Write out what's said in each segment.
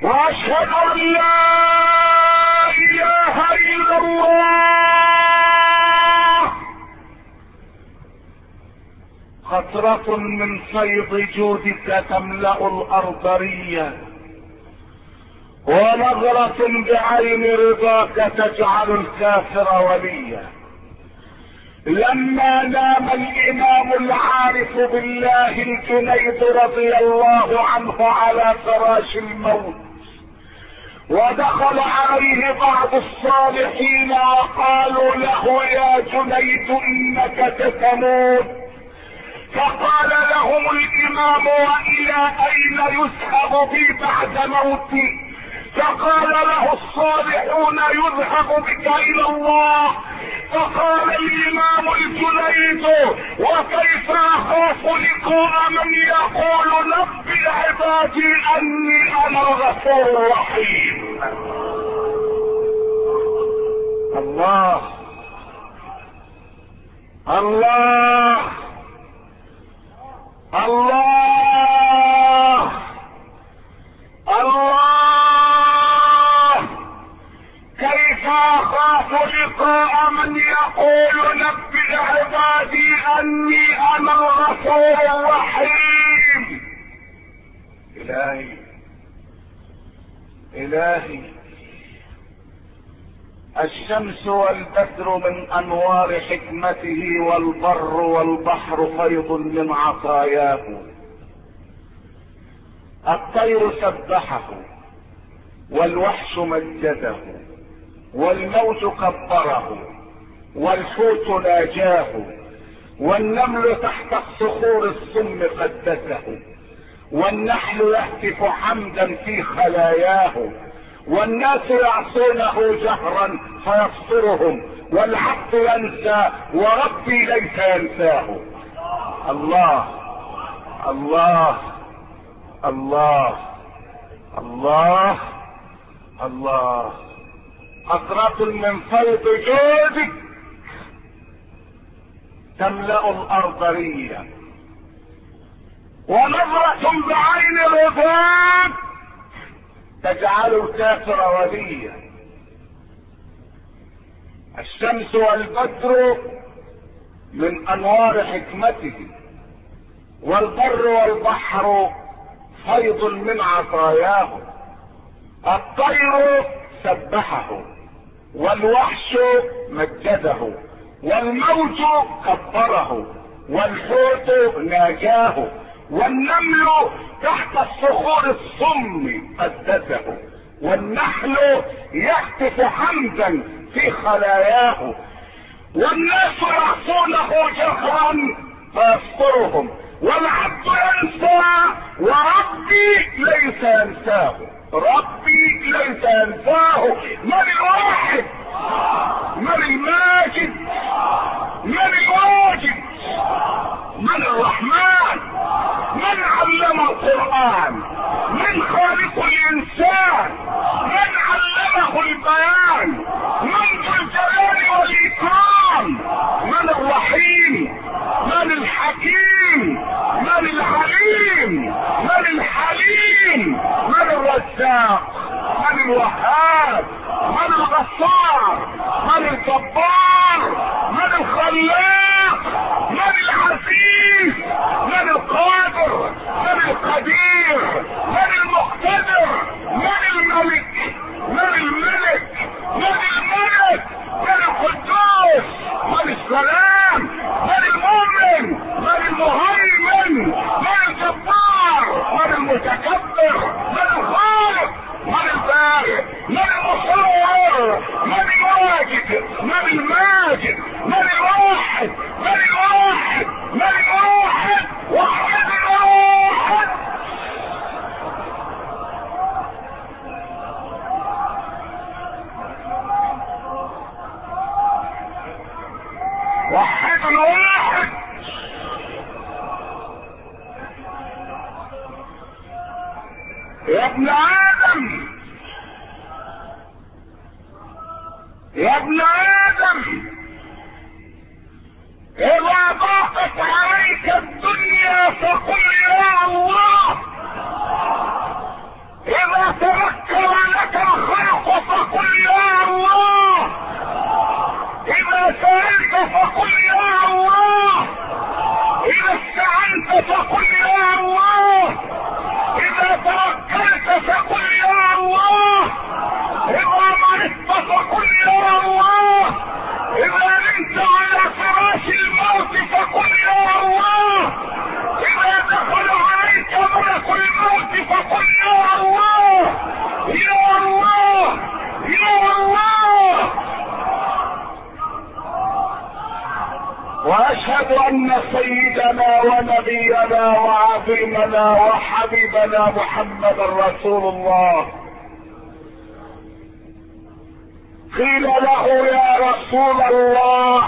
واشهد ان لا اله الا الله. قطرة من فيض جودك تملأ الارض ريا، ونظرة بعين رضاك تجعل الكافر وليا. لما نام الامام العارف بالله الجنيد رضي الله عنه على فراش الموت، ودخل عليه بعض الصالحين وقالوا له يا جنيد انك ستموت، فقال لهم الامام والى اين يذهب بي بعد موتي؟ فقال له الصالحون يذهب بك الى الله. فقال الامام الجنيد وكيف اخاف لقاء من يقول نبئ عبادي اني انا الغفور الرحيم. الله الله الله الله. كيف اخاف لقاء من يقول نبئ عبادي اني انا الغفور الرحيم. الهي الهي، الشمس والبدر من انوار حكمته، والبر والبحر فيض من عطاياه. الطير سبحه، والوحش مجده، والموت كبره، والحوت ناجاه، والنمل تحت الصخور الصم قدسه، والنحل يهتف حمدا في خلاياه، والناس يعصونه جهرا فيبصرهم، والعبد ينسى وربي ليس ينساه. الله الله الله الله الله. قطرة من فيض جودك تملأ الارض ريا، ونظرة بعين رضاك تجعل الكافر وليا. الشمس والبدر من انوار حكمته، والبر والبحر فيض من عطاياه. الطير سبحه، والوحش مجده، والموت كبره، والحوت ناجاه، والنمل تحت الصخور الصم قدسه، والنحل يهتف حمدا في خلاياه، والناس يعصونه جهرا فيسترهم، والعبد ينسى وربي ليس ينساه. ربي ليس ينساه. من الواحد؟ من الماجد؟ من الواجد؟ من الرحمن؟ من علم القرآن؟ من خالق الانسان؟ من علمه البيان؟ من ذو الجلال والاكرام؟ من الرحيم؟ من الحكيم؟ من العليم؟ من الحليم؟ من الرزاق؟ من الوهاب؟ من الغفار؟ من الجبار؟ من الخلاق؟ من العزيز؟ من القادر؟ من القدير؟ من المقتدر؟ من الملك؟ من الملك؟ من الملك؟ من القدوس؟ من السلام؟ من المؤمن؟ من المهيمن؟ من الجبار؟ من المتكبر؟ من الخالق؟ من البارئ؟ من المصور؟ من الواجد؟ من الماجد؟ من الواحد؟ من الواحد؟ من الواحد؟ واحد الواحد. وحد الواحد. يا ابن آدم، يا ابن آدم، إذا ضاقت عليك الدنيا فقل يا الله، اذا تذكر لك الخلق فقل يا الله، اذا سألت فقل يا الله، اذا استعنت فقل يا الله، اذا توكلت فقل يا الله، اذا مرضت فقل يا الله، اذا نمت على فراش الموت فقل يا الله، اذا دخل عليك ملك الموت فقل يا الله، يا الله، يا الله. واشهد ان سيدنا ونبينا وعظيمنا وحبيبنا محمد رسول الله. قيل له يا رسول الله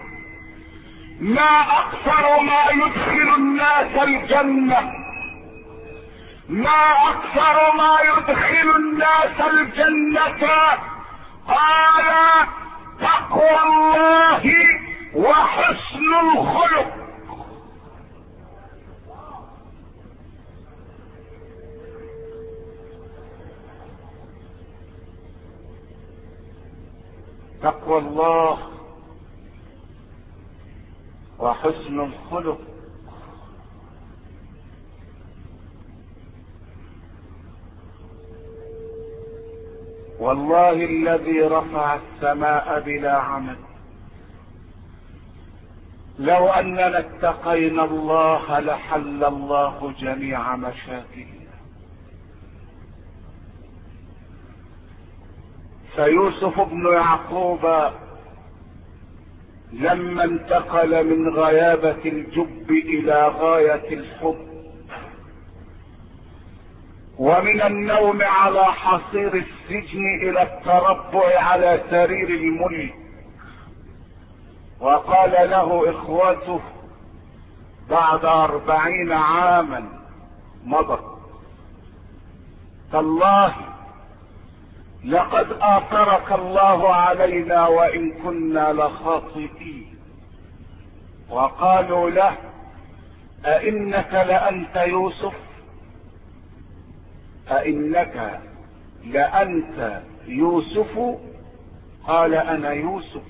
ما اكثر ما يدخل الناس الجنة، ما اكثر ما يدخل الناس الجنة؟ قال تقوى الله وحسن الخلق. تقوى الله وحسن الخلق. والله الذي رفع السماء بلا عمد، لو اننا اتقينا الله لحل الله جميع مشاكلنا. فيوسف بن يعقوب لما انتقل من غيابة الجب الى غاية الحب، ومن النوم على حصير السجن الى التربع على سرير الملك، وقال له اخوته بعد 40 عاما مضت: تالله لقد آثرك الله علينا وإن كنا لخاطئين. وقالوا له: أئنك لأنت يوسف؟ أئنك لأنت يوسف؟ قال: أنا يوسف،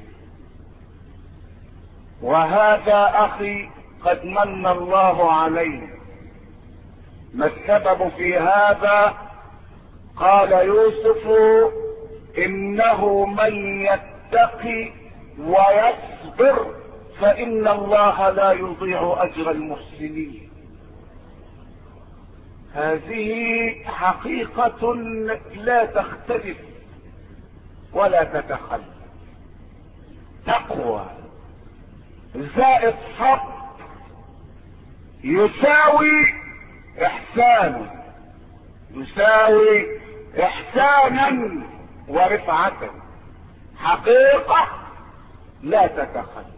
وهذا أخي قد من الله علينا. ما السبب في هذا؟ قال يوسف: إنه من يتقي ويصبر فإن الله لا يضيع أجر المحسنين. هذه حقيقة لا تختلف ولا تتخلف. تقوى زائد صبر يساوي إحسان، يساوي إحسانا ورفعة. حقيقة لا تتخلف.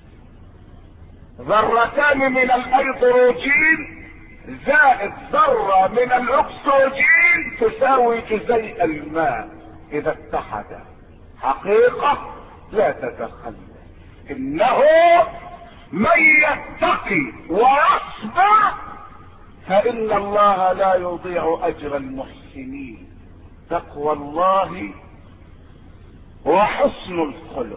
ذرتان من الأيدروجين زائد ذرة من الأكسجين تساوي جزيء الماء إذا اتحدا. حقيقة لا تتخلف. إنه من يتقي ويصبر فإن الله لا يضيع أجر المحسنين. تقوى الله وحسن الخلق.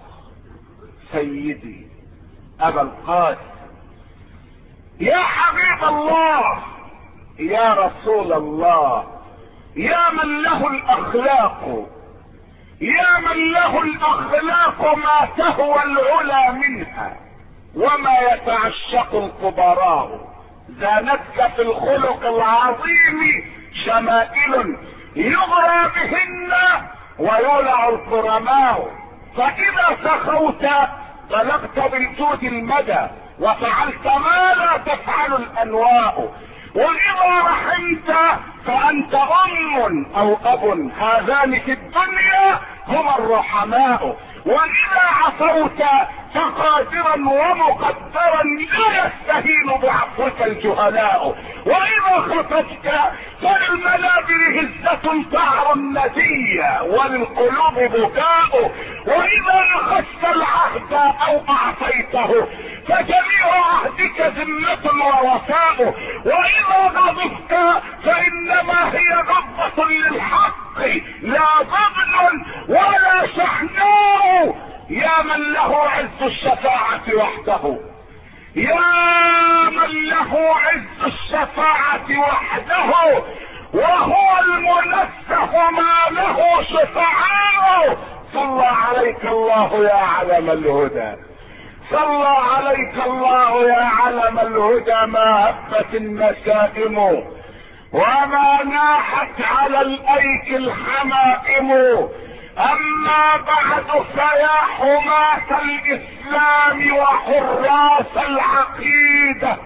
سيدي أبا القاسم، يا حبيب الله، يا رسول الله، يا من له الأخلاق، يا من له الأخلاق ما تهوى العلا منها وما يتعشق الكبراء. زانتك في الخلق العظيم شمائل يغرى بهن ويولع الكرماء. فإذا سخوت بلغت بالجود المدى وفعلت ما لا تفعل الأنواء. وإذا رحمت فأنت أم أو أب، هذان في الدنيا هما الرحماء. وإذا عفوت فقادرا ومقدرا لا يستهين بعفوك الجهلاء. وإذا خطبت فللمنابر هزة تعر الندية وللقلوب بكاء. وإذا أخذت العهد أو أعطيته فجميع عهدك ذمة ووفاء، وإذا غضبت فإنما هي غضبة للحق لا ضغن ولا شحناء. يا من له عز الشفاعة وحده، يا من له عز الشفاعة وحده، وهو المنزه ما له شفعاء. صلى عليك الله يا علم الهدى، صلى عليك الله يا علم الهدى. ما هبت النسائم وما ناحت على الايك الحمائم. اما بعد فيا حماة الاسلام وحراس العقيدة،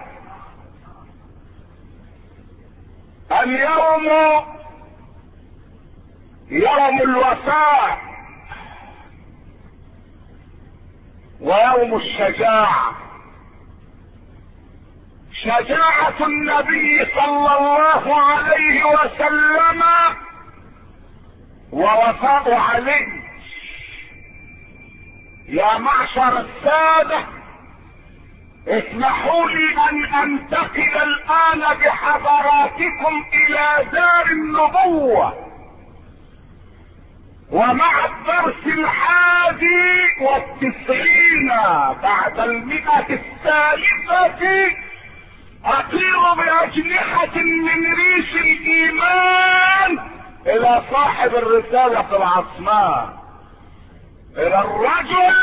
اليوم يوم الوفاء ويوم الشجاعة. شجاعة النبي صلى الله عليه وسلم ووفاء علي. يا معشر السادة، اسمحوا لي ان انتقل الان بحضراتكم الى دار النبوة، ومع الدرس 91 بعد 100 اطير باجنحة من ريش الايمان الى صاحب الرسالة العظماء، الى الرجل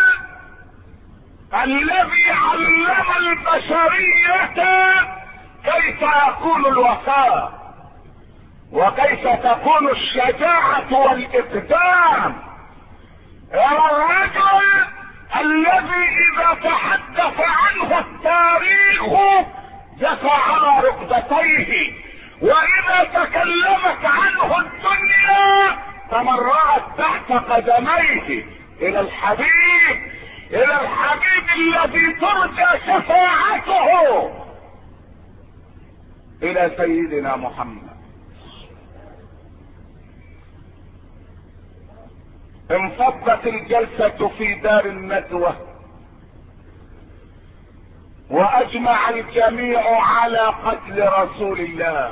الذي علم البشرية كيف يكون الوفاء وكيف تكون الشجاعة والاقدام، الى الرجل الذي اذا تحدث عنه التاريخ جثى على ركبتيه، واذا تكلمت عنه الدنيا تمرعت تحت قدميه. الى الحبيب، الى الحبيب الذي ترجى شفاعته، الى سيدنا محمد. انفضت الجلسة في دار الندوة، واجمع الجميع على قتل رسول الله،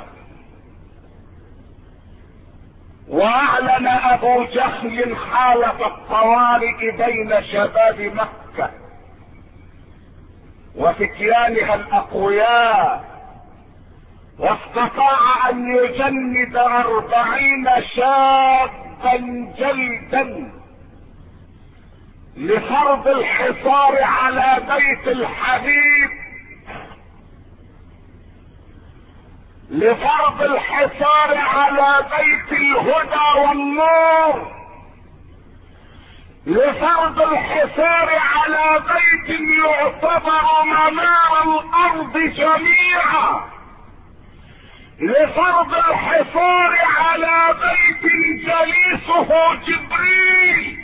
واعلن ابو جهل حالة الطوارئ بين شباب مكة وفتيانها الاقوياء، واستطاع ان يجند 40 شابا جلدا لفرض الحصار على بيت الحبيب، لفرض الحصار على بيت الهدى والنور، لفرض الحصار على بيت يعتبر منار الارض جميعا، لفرض الحصار على بيت جليسه جبريل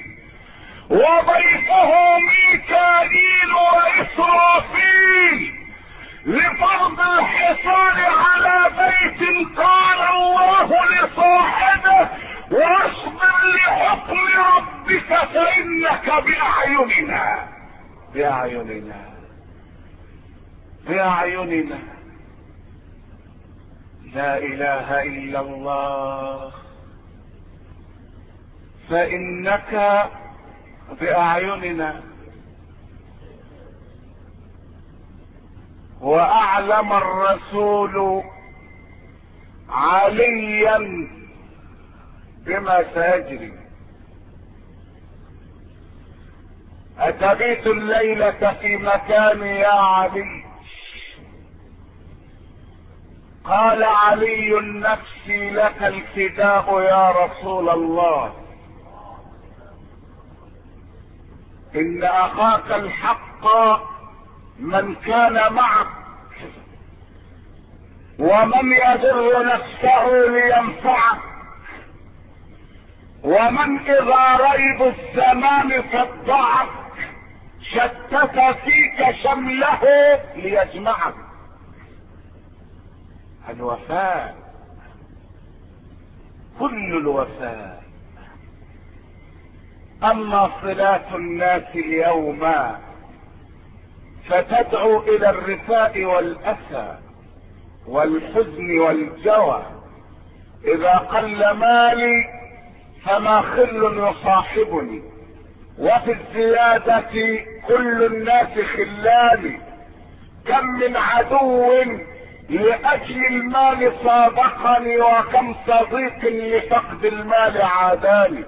وضيفه ميكائيل واسرافيل، لفرض الحصار على بيت قال الله لصاحبه واصبر لحكم ربك فانك باعيننا، باعيننا، باعيننا. لا اله الا الله، فانك باعيننا. واعلم الرسول عليا بما سيجري. اتبيت الليلة في مكان يا علي؟ قال علي نفسي لك الفداء يا رسول الله، ان اخاك الحق من كان معك، ومن يضر نفسه لينفعك، ومن اذا ريب الزمان فضعك شتت فيك شمله ليجمعك. الوفاء، كل الوفاء. اما صلات الناس اليوم فتدعو الى الرثاء والاسى والحزن والجوى. اذا قل مالي فما خل يصاحبني، وفي الزيادة كل الناس خلاني. كم من عدو لأجل المال صادقني، وكم صديق لفقد المال عاداني.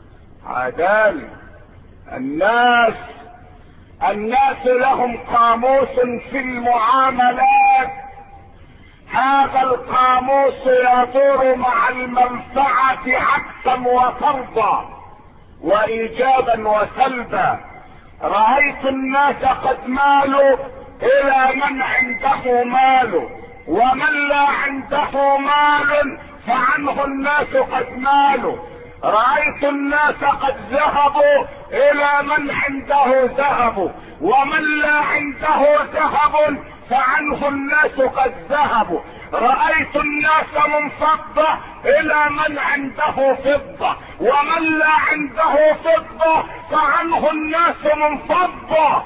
الناس لهم قاموس في المعاملات، هذا القاموس يدور مع المنفعة عكسا وطردا وايجابا وسلبا. رأيت الناس قد مالوا الى من عنده مال، ومن لا عنده مال فعنه الناس قد مالوا. رأيت الناس قد ذهبوا الى من عنده ذهب، ومن لا عنده ذهب فعنه الناس قد ذهبوا. رأيت الناس منفضة الى من عنده فضة، ومن لا عنده فضة فعنه الناس منفضة.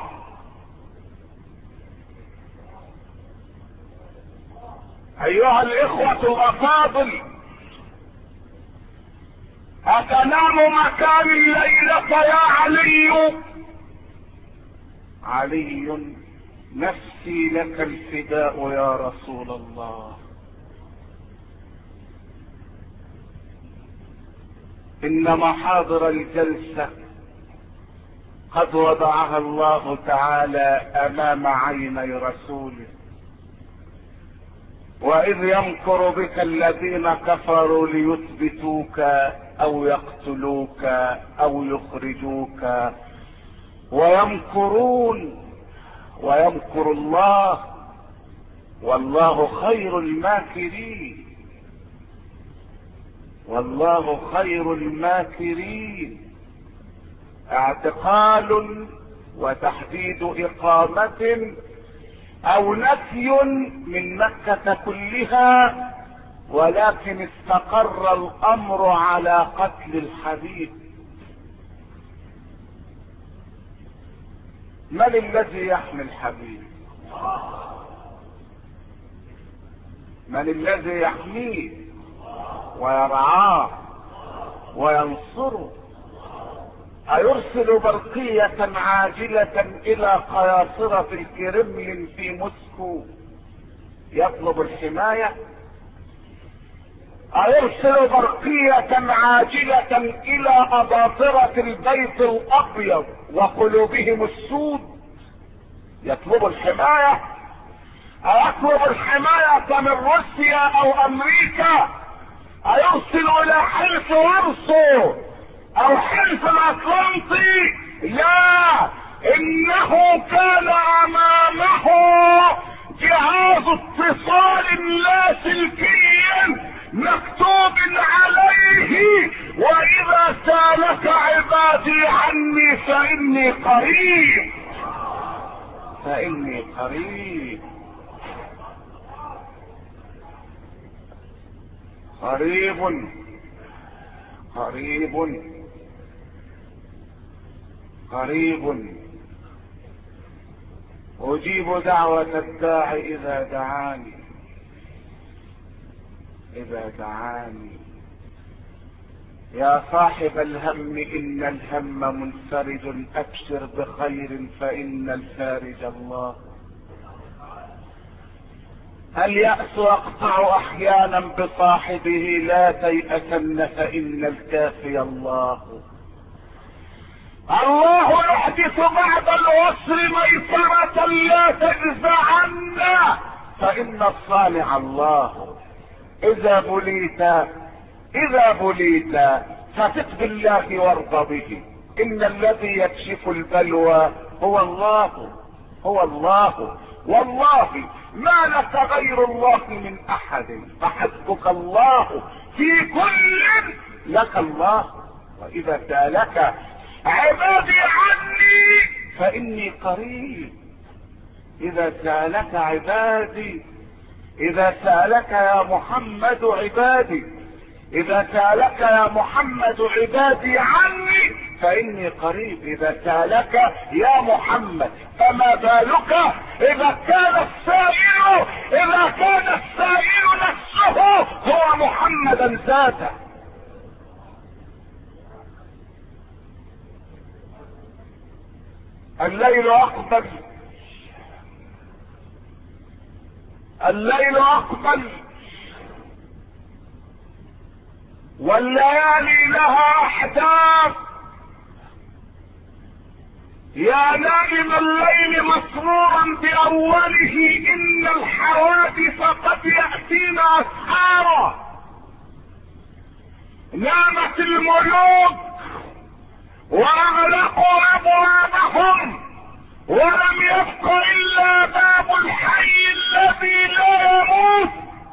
ايها الاخوة الافاضل، اتنام مكان الليلة يا علي؟ نفسي لك الفداء يا رسول الله. ان محاضر الجلسة قد وضعها الله تعالى امام عيني رسوله. واذ يمكر بك الذين كفروا ليثبتوك او يقتلوك او يخرجوك ويمكرون ويمكر الله والله خير الماكرين. والله خير الماكرين. اعتقال وتحديد اقامة او نفي من مكة كلها، ولكن استقر الامر على قتل الحبيب. من الذي يحمي الحبيب؟ من الذي يحميه ويرعاه وينصره؟ أيرسل برقية عاجلة إلى قياصرة الكرملين في موسكو يطلب الحماية؟ أيرسل برقية عاجلة إلى أباطرة البيت الأبيض وقلوبهم السود يطلب الحماية؟ أيطلب الحماية من روسيا أو أمريكا؟ أيرسل إلى حلف وارسو أو حلف الأطلنطي؟ لا، إنه كان أمامه جهاز اتصال لاسلكي مكتوب عليه: واذا سالك عبادي عني فاني قريب. فاني قريب. قريب قريب قريب. اجيب دعوة الداعي اذا دعاني. إذا دعاني. يا صاحب الهم إن الهم منفرج، أبشر بخير فإن الفارج الله. اليأس يقطع أحيانا بصاحبه، لا تيأسن فإن الكافي الله. الله يحدث بعد العسر ميسرة، لا تجزعن فإن الصانع الله. إذا بليت فثق بالله وارض به، إن الذي يكشف البلوى هو الله. والله ما لك غير الله من أحد، فحسبك الله في كل لك الله. وإذا سألك عبادي عني فإني قريب. إذا سألك عبادي، إذا سألك يا محمد عبادي، إذا سألك يا محمد عبادي عني فاني قريب اذا سالك يا محمد. فما بالك اذا كان السائل نفسه هو محمدا ذاته. الليل اقبل والليالي لها احداث. يا نائم الليل مسرورا باوله ان الحوادث قد ياتينا اسحارا. نامت الملوك واغلقوا ابوابهم ولم يبق الا باب الحي الذي لا يموت.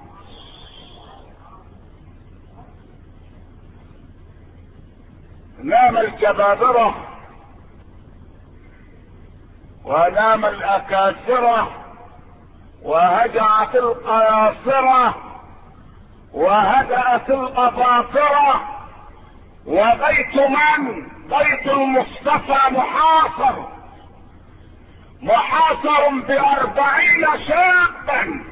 نام الجبابرة ونام الاكاسرة وهجعت القياصرة وهدأت الاباطرة. وبيت من؟ بيت المصطفى محاصر ب40 شابا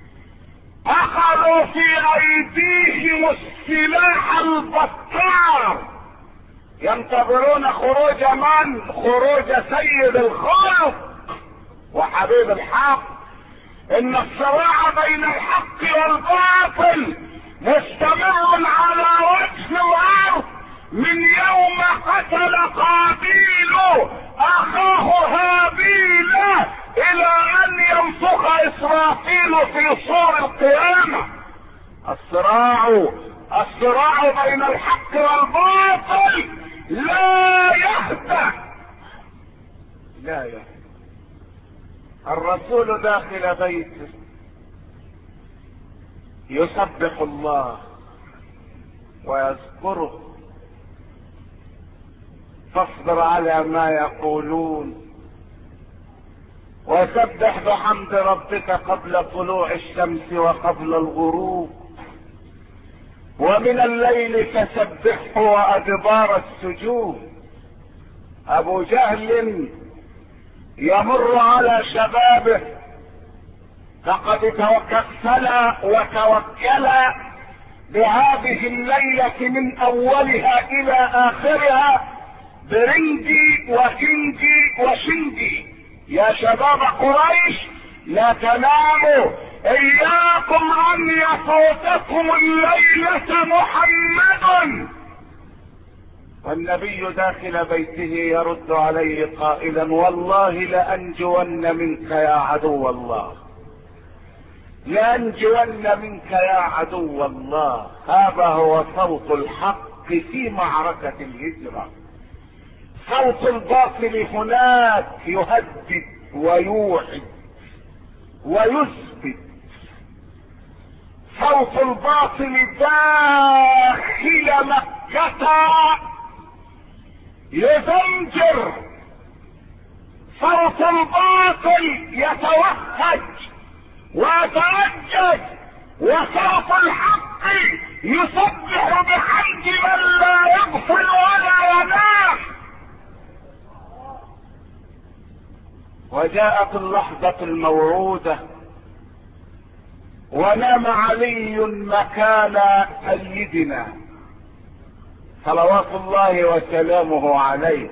اخذوا في ايديهم السلاح البطار ينتظرون خروج من؟ خروج سيد الخلق وحبيب الحق. ان الصراع بين الحق والباطل مستمر على وجه الارض من يوم قتل قابيل اخاه هابيل الى ان ينفخ اسرافيل في صور القيامة. الصراع بين الحق والباطل لا يهدأ. الرسول داخل بيته يسبح الله ويذكره. فاصبر على ما يقولون وسبح بحمد ربك قبل طلوع الشمس وقبل الغروب ومن الليل فسبحه وادبار السجود. ابو جهل يمر على شبابه فقد توكل بهذه الليلة من اولها الى اخرها برنجي وكنجي وشنجي. يا شباب قريش لا تناموا، اياكم ان يفوتكم الليلة محمد. والنبي داخل بيته يرد عليه قائلا والله لأنجون منك يا عدو الله، لأنجون منك يا عدو الله. هذا هو صوت الحق في معركة الهجرة. صوت الباطل هناك يهدد ويوعد ويثبت. صوت الباطل داخل مكة يزمجر. صوت الباطل يتوهج ويتوجد، وصوت الحق يسبح بحمد من لا يغفل ولا ينام. وجاءت اللحظة الموعودة ونام علي مكان سيدنا صلوات الله وسلامه عليه.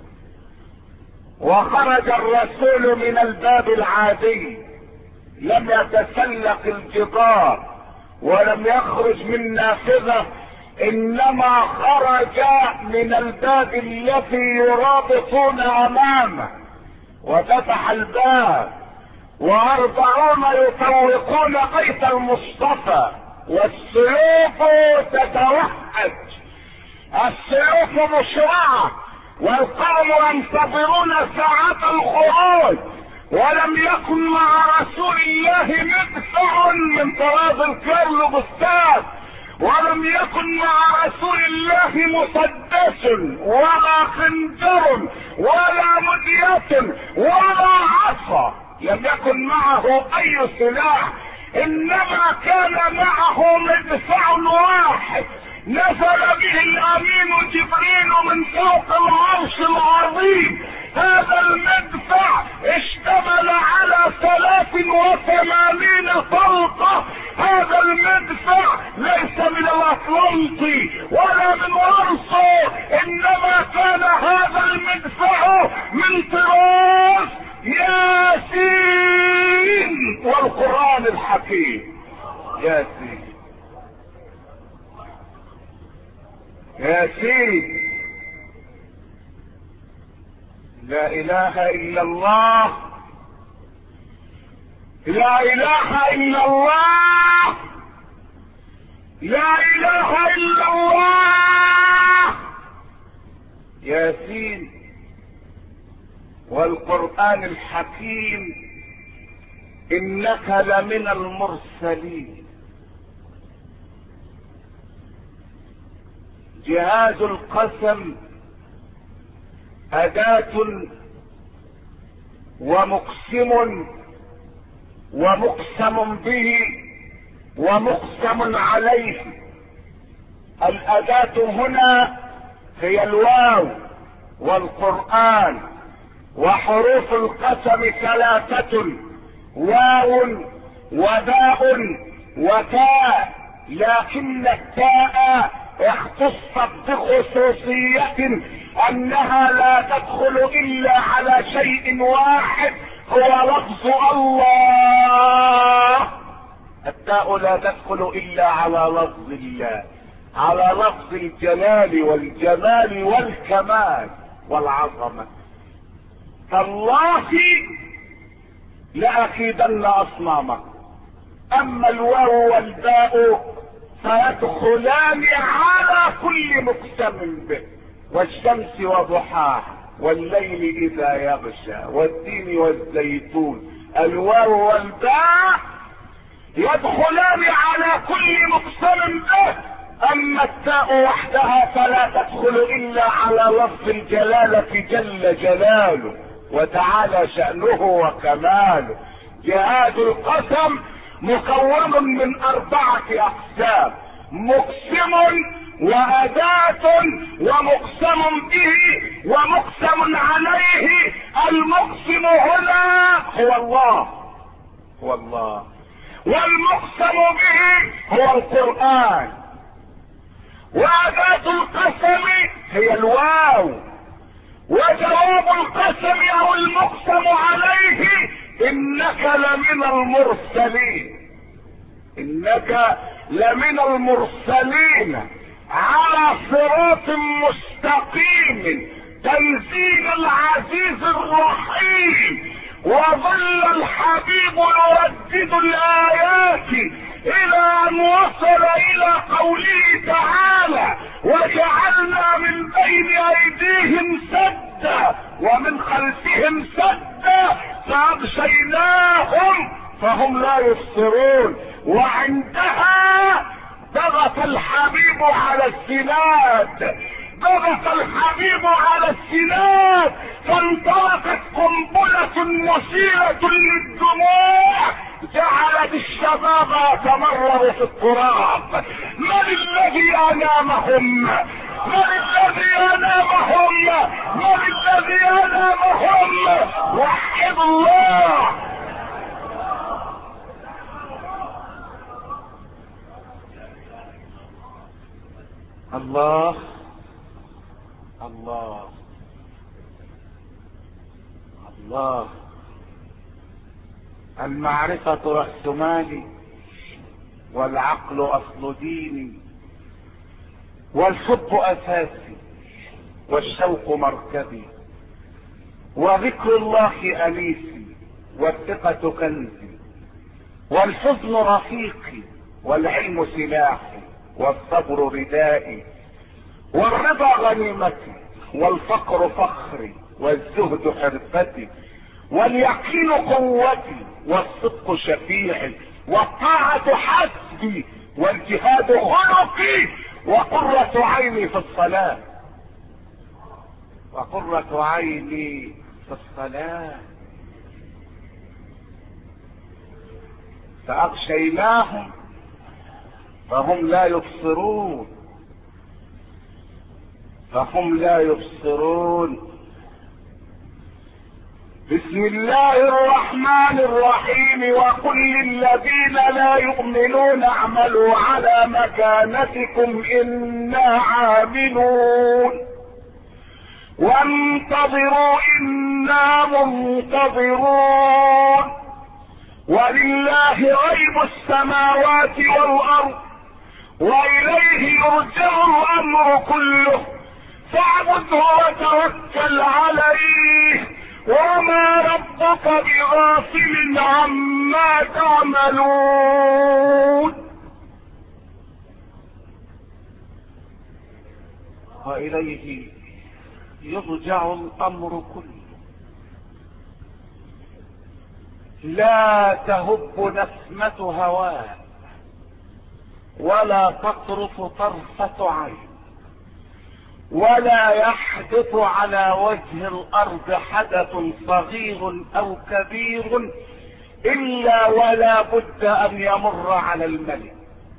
وخرج الرسول من الباب العادي، لم يتسلق الجدار ولم يخرج من نافذة، انما خرج من الباب الذي يرابطون امامه وفتح الباب. و40 يطوقون بيت المصطفى والسيوف تتوهج، السيوف مشرعة والقوم ينتظرون ساعة الخروج. ولم يكن مع رسول الله مدفع من طراز الكرل بستان، ولم يكن مع رسول الله مسدس ولا خنجر ولا مدية ولا عصا، لم يكن معه اي سلاح، انما كان معه مدفع واحد نزل به الامين جبريل من فوق العرش العظيم. هذا المدفع اشتمل على 83 طلقة. هذا المدفع ليس من الاطلنطي ولا من ورصو، انما كان هذا المدفع من طراز ياسين والقرآن الحكيم. ياسين ياسين. لا اله الا الله، لا اله الا الله، لا اله الا الله. ياسين والقرآن الحكيم، انك لمن المرسلين. جهاز القسم أداة ومقسم ومقسم به ومقسم عليه. الأداة هنا هي الواو والقرآن، وحروف القسم 3: واو وباء وتاء، لكن التاء اختصت بخصوصية انها لا تدخل الا على شيء واحد، هو لفظ الله. التاء لا تدخل الا على لفظ الله، على لفظ الجلال والجمال والكمال والعظمة. تالله لأكيدن أصنامكم. أما الواو والباء فيدخلان على كل مقسم به، والشمس وضحاها والليل إذا يغشى والتين والزيتون. الواو والباء يدخلان على كل مقسم به. أما التاء وحدها فلا تدخل إلا على لفظ الجلالة جل جلاله وتعالى شأنه وكماله. جهاد القسم مكون من 4 أقسام: مقسم وأداة ومقسم به ومقسم عليه. المقسم هنا هو الله، هو الله، والمقسم به هو القرآن، وأداة القسم هي الواو، وجواب القسم او المقسم عليه انك لمن المرسلين. انك لمن المرسلين على صراط مستقيم تنزيل العزيز الرحيم. وظل الحبيب يردد الايات الى ان وصل الى قوله تعالى: وجعلنا من بين ايديهم سدا ومن خلفهم سدا فاغشيناهم فهم لا يبصرون. وعندها ضغط الحبيب على السناد، ضغط الحبيب على السناد فانطلقت قنبلة مثيرة للدموع جعلت الشباب يتمرغ في التراب. من الذي انامهم؟ من الذي انامهم؟ من الذي انامهم؟ وحد الله. الله الله الله. المعرفة رأس مالي، والعقل أصل ديني، والحب أساسي، والشوق مركبي، وذكر الله أنيسي، والثقة كنزي، والحزن رفيقي، والعلم سلاحي، والصبر ردائي، والرضا غنيمتي، والفقر فخري، والزهد حرفتي، واليقين قوتي، والصدق شفيعي، والطاعة حسبي، والجهاد خلقي، وقرة عيني في الصلاة، وقرة عيني في الصلاة. فأغشيناهم فهم لا يبصرون. فهم لا يبصرون. بسم الله الرحمن الرحيم. وقل للذين لا يؤمنون اعملوا على مكانتكم انا عاملون وانتظروا انا منتظرون ولله غيب السماوات والارض واليه يرجع الامر كله فاعبده وتوكل عليه وما ربك بغافل عما تعملون. وإليه يرجع الأمر كله. لا تهب نسمة هواء ولا تطرف طرفة عين ولا يحدث على وجه الارض حدث صغير او كبير الا ولا بد ان يمر على الملك،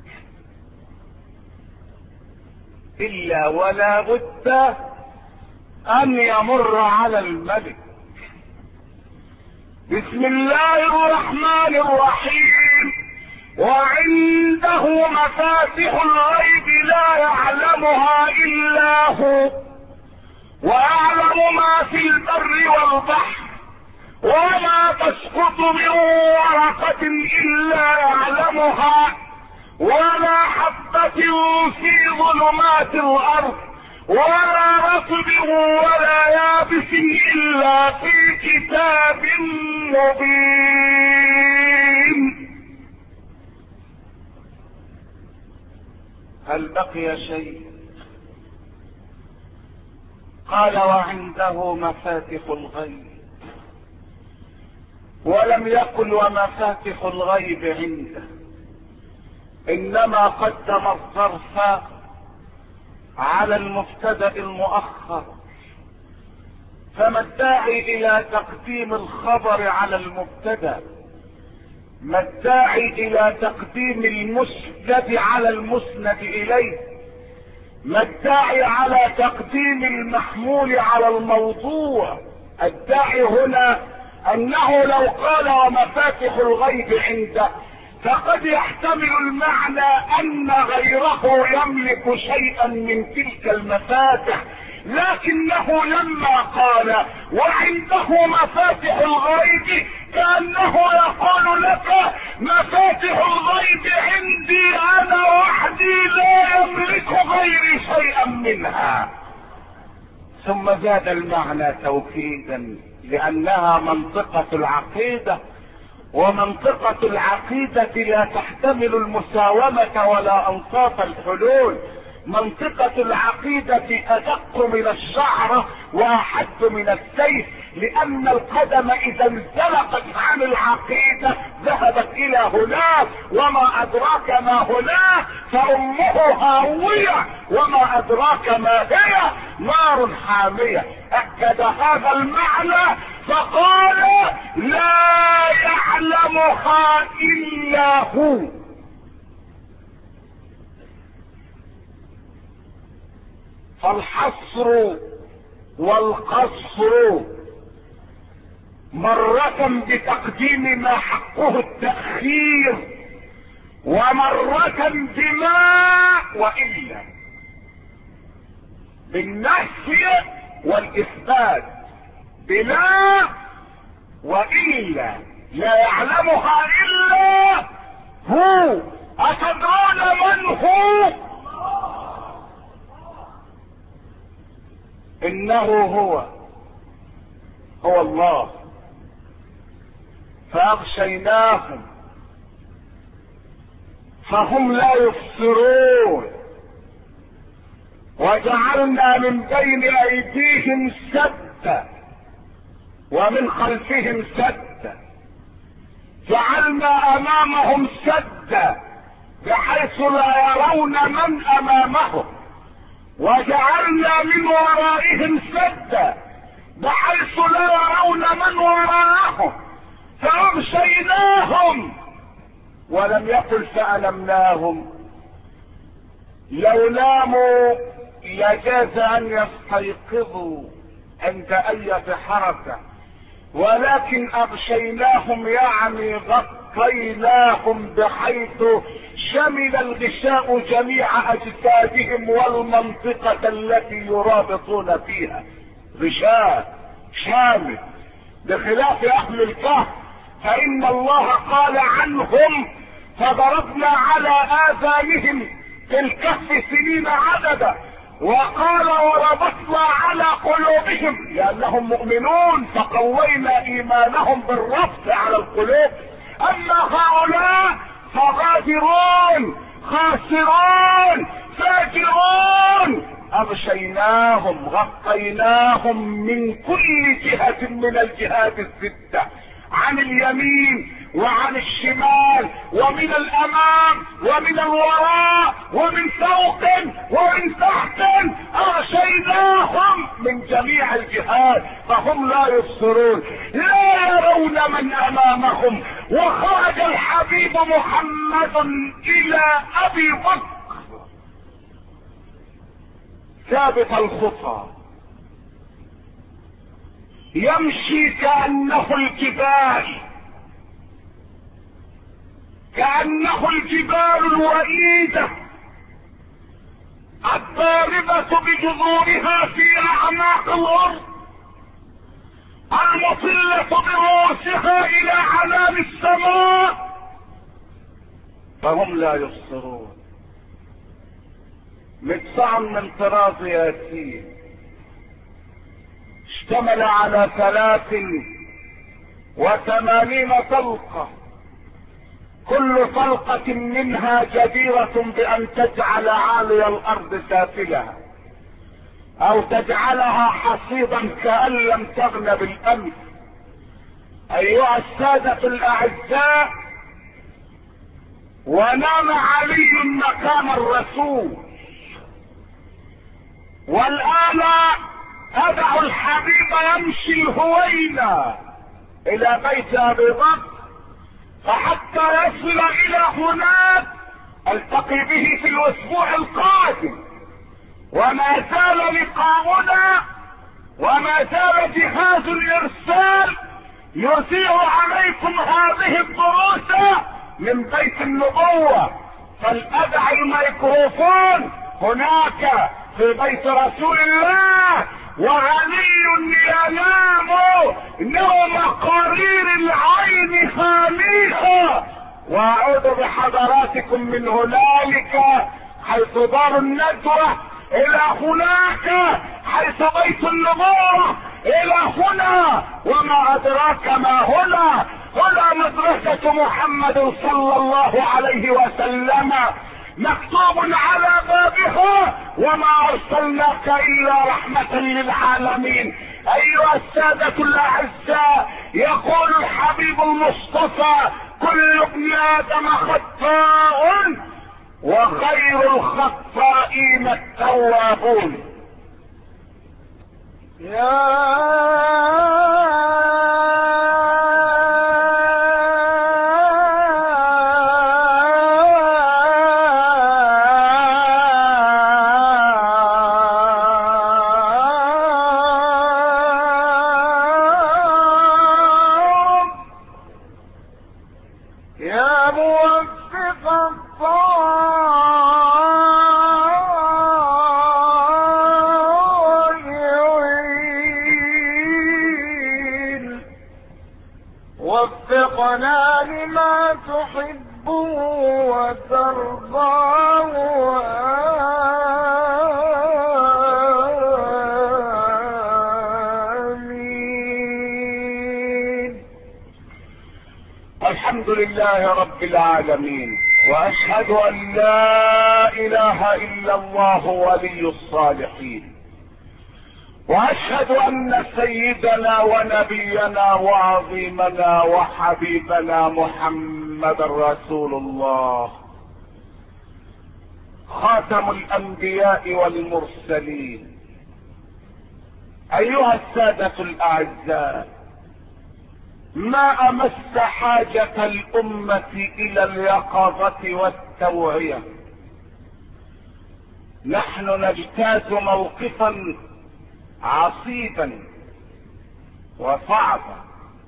الا ولا بد ان يمر على الملك. بسم الله الرحمن الرحيم. وعنده مفاتح الغيب لا يعلمها الا هو ويعلم ما في البر والبحر وما تسقط من ورقة الا يعلمها ولا حبة في ظلمات الارض ولا رطب ولا يابس الا في كتاب مبين. هل بقي شيء؟ قال وعنده مفاتح الغيب، ولم يقل ومفاتح الغيب عنده، انما قدم الظرف على المبتدأ المؤخر. فما الداعي الى تقديم الخبر على المبتدأ؟ ما الداعي الى تقديم المسند على المسند اليه؟ ما الداعي على تقديم المحمول على الموضوع؟ الداعي هنا انه لو قال ومفاتح الغيب عنده فقد يحتمل المعنى ان غيره يملك شيئا من تلك المفاتح، لكنه لما قال وعنده مفاتح الغيب كأنه يقول لك مفاتح الغيب عندي انا وحدي لا يملك غيري شيئا منها. ثم زاد المعنى توكيدا لانها منطقة العقيدة، ومنطقة العقيدة لا تحتمل المساومة ولا انصاف الحلول. منطقة العقيدة ادق من الشعرة واحد من السيف، لان القدم اذا انزلقت عن العقيدة ذهبت الى هناك، وما ادراك ما هناك، فامه هاوية وما ادراك ما هي، نار حامية. اكد هذا المعنى فقال لا يعلمها الا هو. فالحصر والقصر مرة بتقديم ما حقه التأخير، ومرة بما وإلا، بالنفي والإثبات، بلا وإلا، لا يعلمها إلا هو. أتدرون من هو؟ إنه هو الله. فأغشيناهم فهم لا يبصرون، وجعلنا من بين أيديهم سدا ومن خلفهم سدا، جعلنا أمامهم سدا بحيث لا يرون من أمامهم، وجعلنا من ورائهم سدا بحيث لا يرون من وراءهم، فأغشيناهم. ولم يقل فألمناهم. لو ناموا يجاز ان يستيقظوا عند اية حركة، ولكن اغشيناهم يعني غطيناهم بحيث شمل الغشاء جميع اجسادهم والمنطقة التي يرابطون فيها، غشاء شامل، بخلاف اهل الكهف فان الله قال عنهم فضربنا على اذانهم في الكهف سنين عددا، وقال وربطنا على قلوبهم لانهم مؤمنون فقوينا ايمانهم بالربط على القلوب. اما هؤلاء فغادرون خاسرون فاجرون، اغشيناهم غطيناهم من كل جهة من الجهات الستة، عن اليمين وعن الشمال ومن الامام ومن الوراء ومن فوق ومن تحت، اغشيناهم من جميع الجهات فهم لا يبصرون لا يرون من امامهم. وخرج الحبيب محمد الى ابي بكر ثابت الخطى يمشي كأنه الجبال، كأنه الجبال الوئيدة الضاربة بجذورها في أعماق الأرض، المطلة برؤوسها إلى عنان السماء، فهم لا يبصرون. مدفع من طراز ياسين اشتمل على 83 طلقة، كل طلقة منها جديرة بأن تجعل عالي الأرض سافلها أو تجعلها حصيدا كأن لم تغن بالأمس. أيها السادة الأعزاء، ونام علي مكان الرسول، والآن أدع الحبيب يمشي الهوينة إلى بيت أبي بكر، فحتى يصل إلى هناك التقي به في الأسبوع القادم، وما زال لقاؤنا وما زال جهاز الإرسال يذيع عليكم هذه الدروس من بيت النبوة. فلأدع الميكروفون هناك في بيت رسول الله، وعلي ينام نوم قرير العين خاليها، واعود بحضراتكم من هنالك حيث دار الندوة الى هناك حيث بيت النبوة الى هنا، وما ادراك ما هنا، هنا مدرسة محمد صلى الله عليه وسلم مكتوب على بابها وما ارسلناك الا رحمة للعالمين. ايها السادة الاعزاء، يقول الحبيب المصطفى: كل ابن ادم خطاء وخير الخطائين التوابون. وفقنا لما تحب وترضى، آمين. الحمد لله رب العالمين، واشهد ان لا اله الا الله ولي الصالحين، واشهد ان سيدنا ونبينا وعظيمنا وحبيبنا محمد رسول الله خاتم الانبياء والمرسلين. ايها السادة الاعزاء، ما امس حاجة الامة الى اليقظة والتوعية نحن نجتاز موقفا عصيبا وصعبا،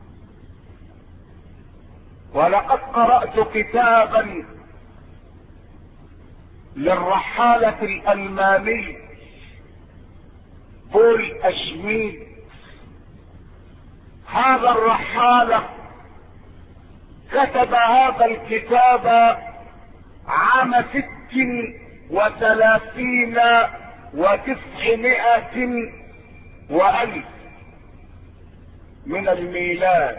ولقد قرأت كتابا للرحالة الألماني بول أشميد. هذا الرحالة كتب هذا الكتاب عام 36 و900 وألف من الميلاد،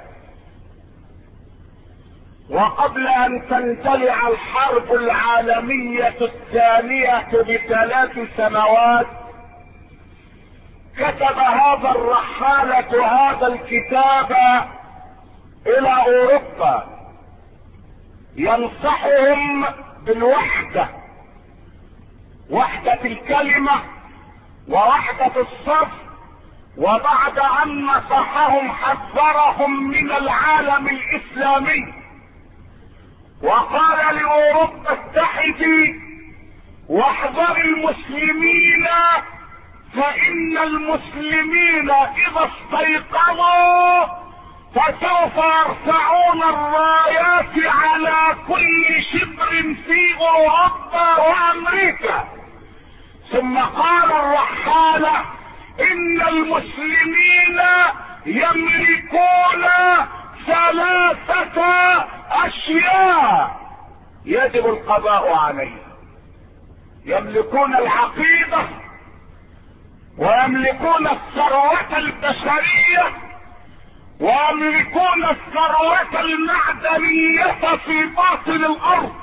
وقبل ان تندلع الحرب العالمية الثانية ب3 سنوات كتب هذا الرحالة هذا الكتاب الى اوروبا ينصحهم بالوحدة، وحدة الكلمة ووحدة الصف. وبعد ان نصحهم حذرهم من العالم الاسلامي وقال لاوروبا اتحدي واحذر المسلمين، فان المسلمين اذا استيقظوا فسوف يرفعون الرايات على كل شبر في اوروبا وامريكا. ثم قال الرحالة ان المسلمين يملكون 3 اشياء يجب القضاء عليها: يملكون العقيدة، ويملكون الثروة البشرية، ويملكون الثروة المعدنية في باطن الارض.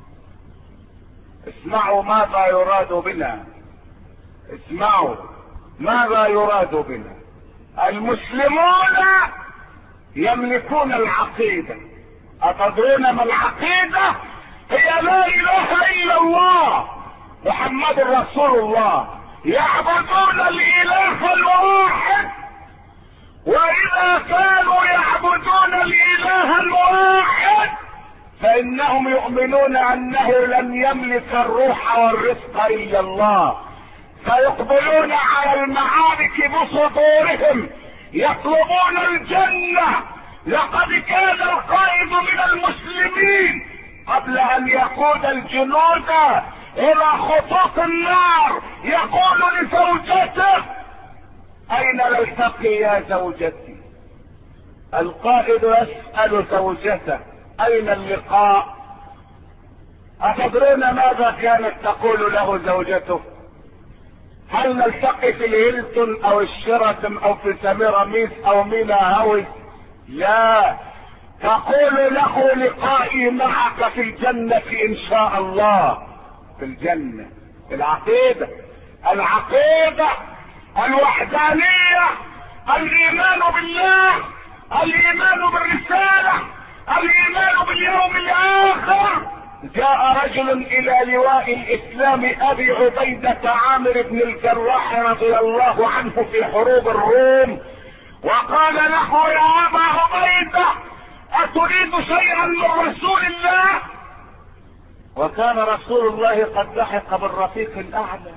اسمعوا ماذا يراد بنا، اسمعوا ماذا يراد بنا. المسلمون يملكون العقيدة. أتدرون ما العقيدة؟ هي لا اله الا الله محمد رسول الله. يعبدون الاله الواحد، واذا كانوا يعبدون الاله الواحد فانهم يؤمنون انه لن يملك الروح والرزق الا الله، فيقبلون على المعارك بصدورهم يطلبون الجنة. لقد كان القائد من المسلمين قبل ان يقود الجنود الى خطوط النار يقول لزوجته: اين نلتقي يا زوجتي؟ القائد يسأل زوجته: اين اللقاء؟ أتدرون ماذا كانت تقول له زوجته؟ هل نلتقي في الهيلتون او الشيراتون او في سميراميس او مينا هاوس؟ لا، تقول له: لقائي معك في الجنة ان شاء الله. في الجنة. العقيدة، العقيدة، الوحدانية، الايمان بالله، الايمان بالرسالة، الايمان باليوم الاخر. جاء رجل الى لواء الاسلام ابي عبيدة عامر بن الجراح رضي الله عنه في حروب الروم، وقال له: يا ابا عبيدة اتريد شيئا من رسول الله؟ وكان رسول الله قد لحق بالرفيق الاعلى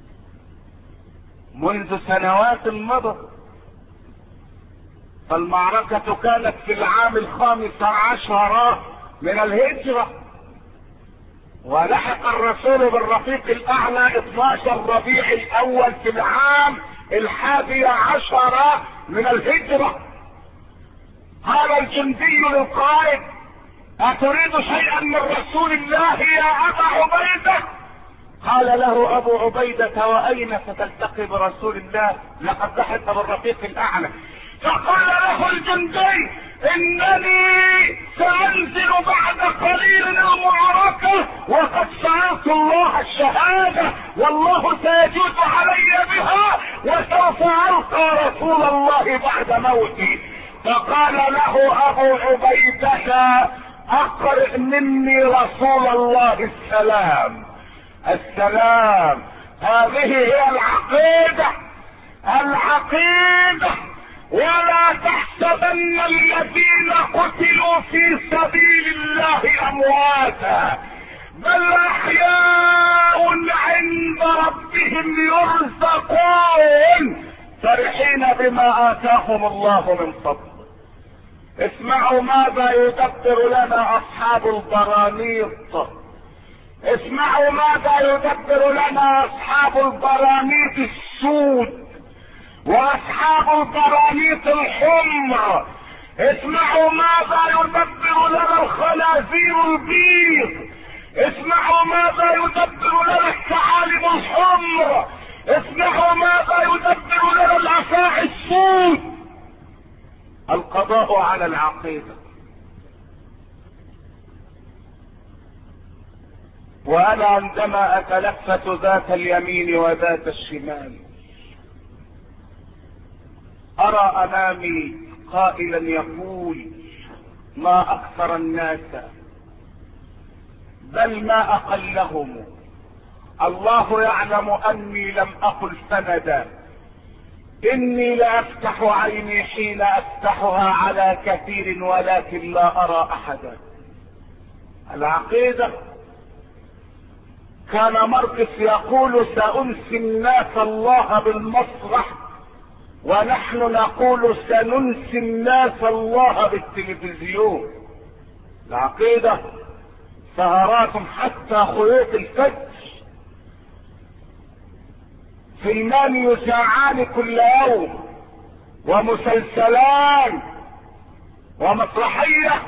منذ سنوات مضت، فالمعركة كانت في العام 15 من الهجرة، ولحق الرسول بالرفيق الاعلى 12 ربيع الاول في العام 11 من الهجرة. قال الجندي للقائد: اتريد شيئا من رسول الله يا ابا عبيدة؟ قال له ابو عبيدة: واين ستلتقي برسول الله؟ لقد لحق بالرفيق الاعلى. فقال له الجندي: انني سانزل بعد قليل المعركة وقد سألت الله الشهادة، والله سيجود علي بها، وسوف القى رسول الله بعد موتي. فقال له ابو عبيدة: اقرئ مني رسول الله السلام. السلام. هذه هي العقيدة، العقيدة. ولا تحسبن الذين قتلوا في سبيل الله امواتا، بل احياء عند ربهم يرزقون فرحين بما اتاهم الله من فضله. اسمعوا ماذا يدبر لنا اصحاب البرانيط، اسمعوا ماذا يدبر لنا اصحاب البرانيط السود واصحاب البرانيط الحمر. اسمعوا ماذا يدبر لنا الخنازير البيض، اسمعوا ماذا يدبر لنا الثعالب الحمر، اسمعوا ماذا يدبر لنا الافاعي السود. القضاء على العقيدة. وانا عندما اتلفت ذات اليمين وذات الشمال ارى امامي قائلا يقول ما اكثر الناس بل ما اقلهم. الله يعلم اني لم اقل سندا، اني لافتح عيني حين افتحها على كثير ولكن لا ارى احدا. العقيدة كان ماركس يقول سأنسي الناس الله بالمسرح، ونحن نقول سننسي الناس الله بالتلفزيون. العقيدة سهرات حتى خيوط الفجر، فيلمان يذاعان كل يوم ومسلسلان ومسرحية.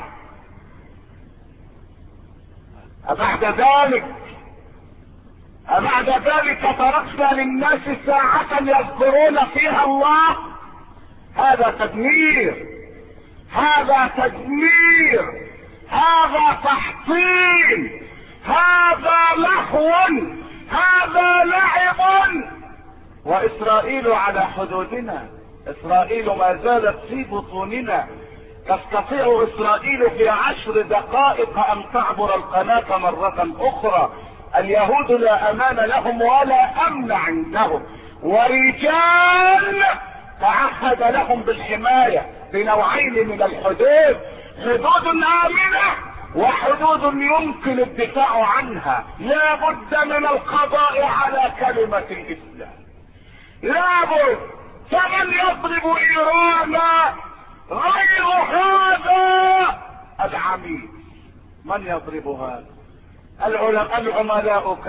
أبعد ذلك تركنا للناس ساعة يذكرون فيها الله. هذا تدمير، هذا تدمير، هذا تحطيم، هذا لهو، هذا لعب. وإسرائيل على حدودنا، إسرائيل ما زالت في بطوننا. تستطيع إسرائيل في 10 دقائق أن تعبر القناة مرة أخرى. اليهود لا امان لهم ولا امن عندهم، ورجال تعهد لهم بالحماية بنوعين من الحدود، حدود امنة وحدود يمكن الدفاع عنها. لا بد من القضاء على كلمة الاسلام، لا بد. فمن يضرب ايران غير هذا العميد؟ من يضرب هذا؟ العملاء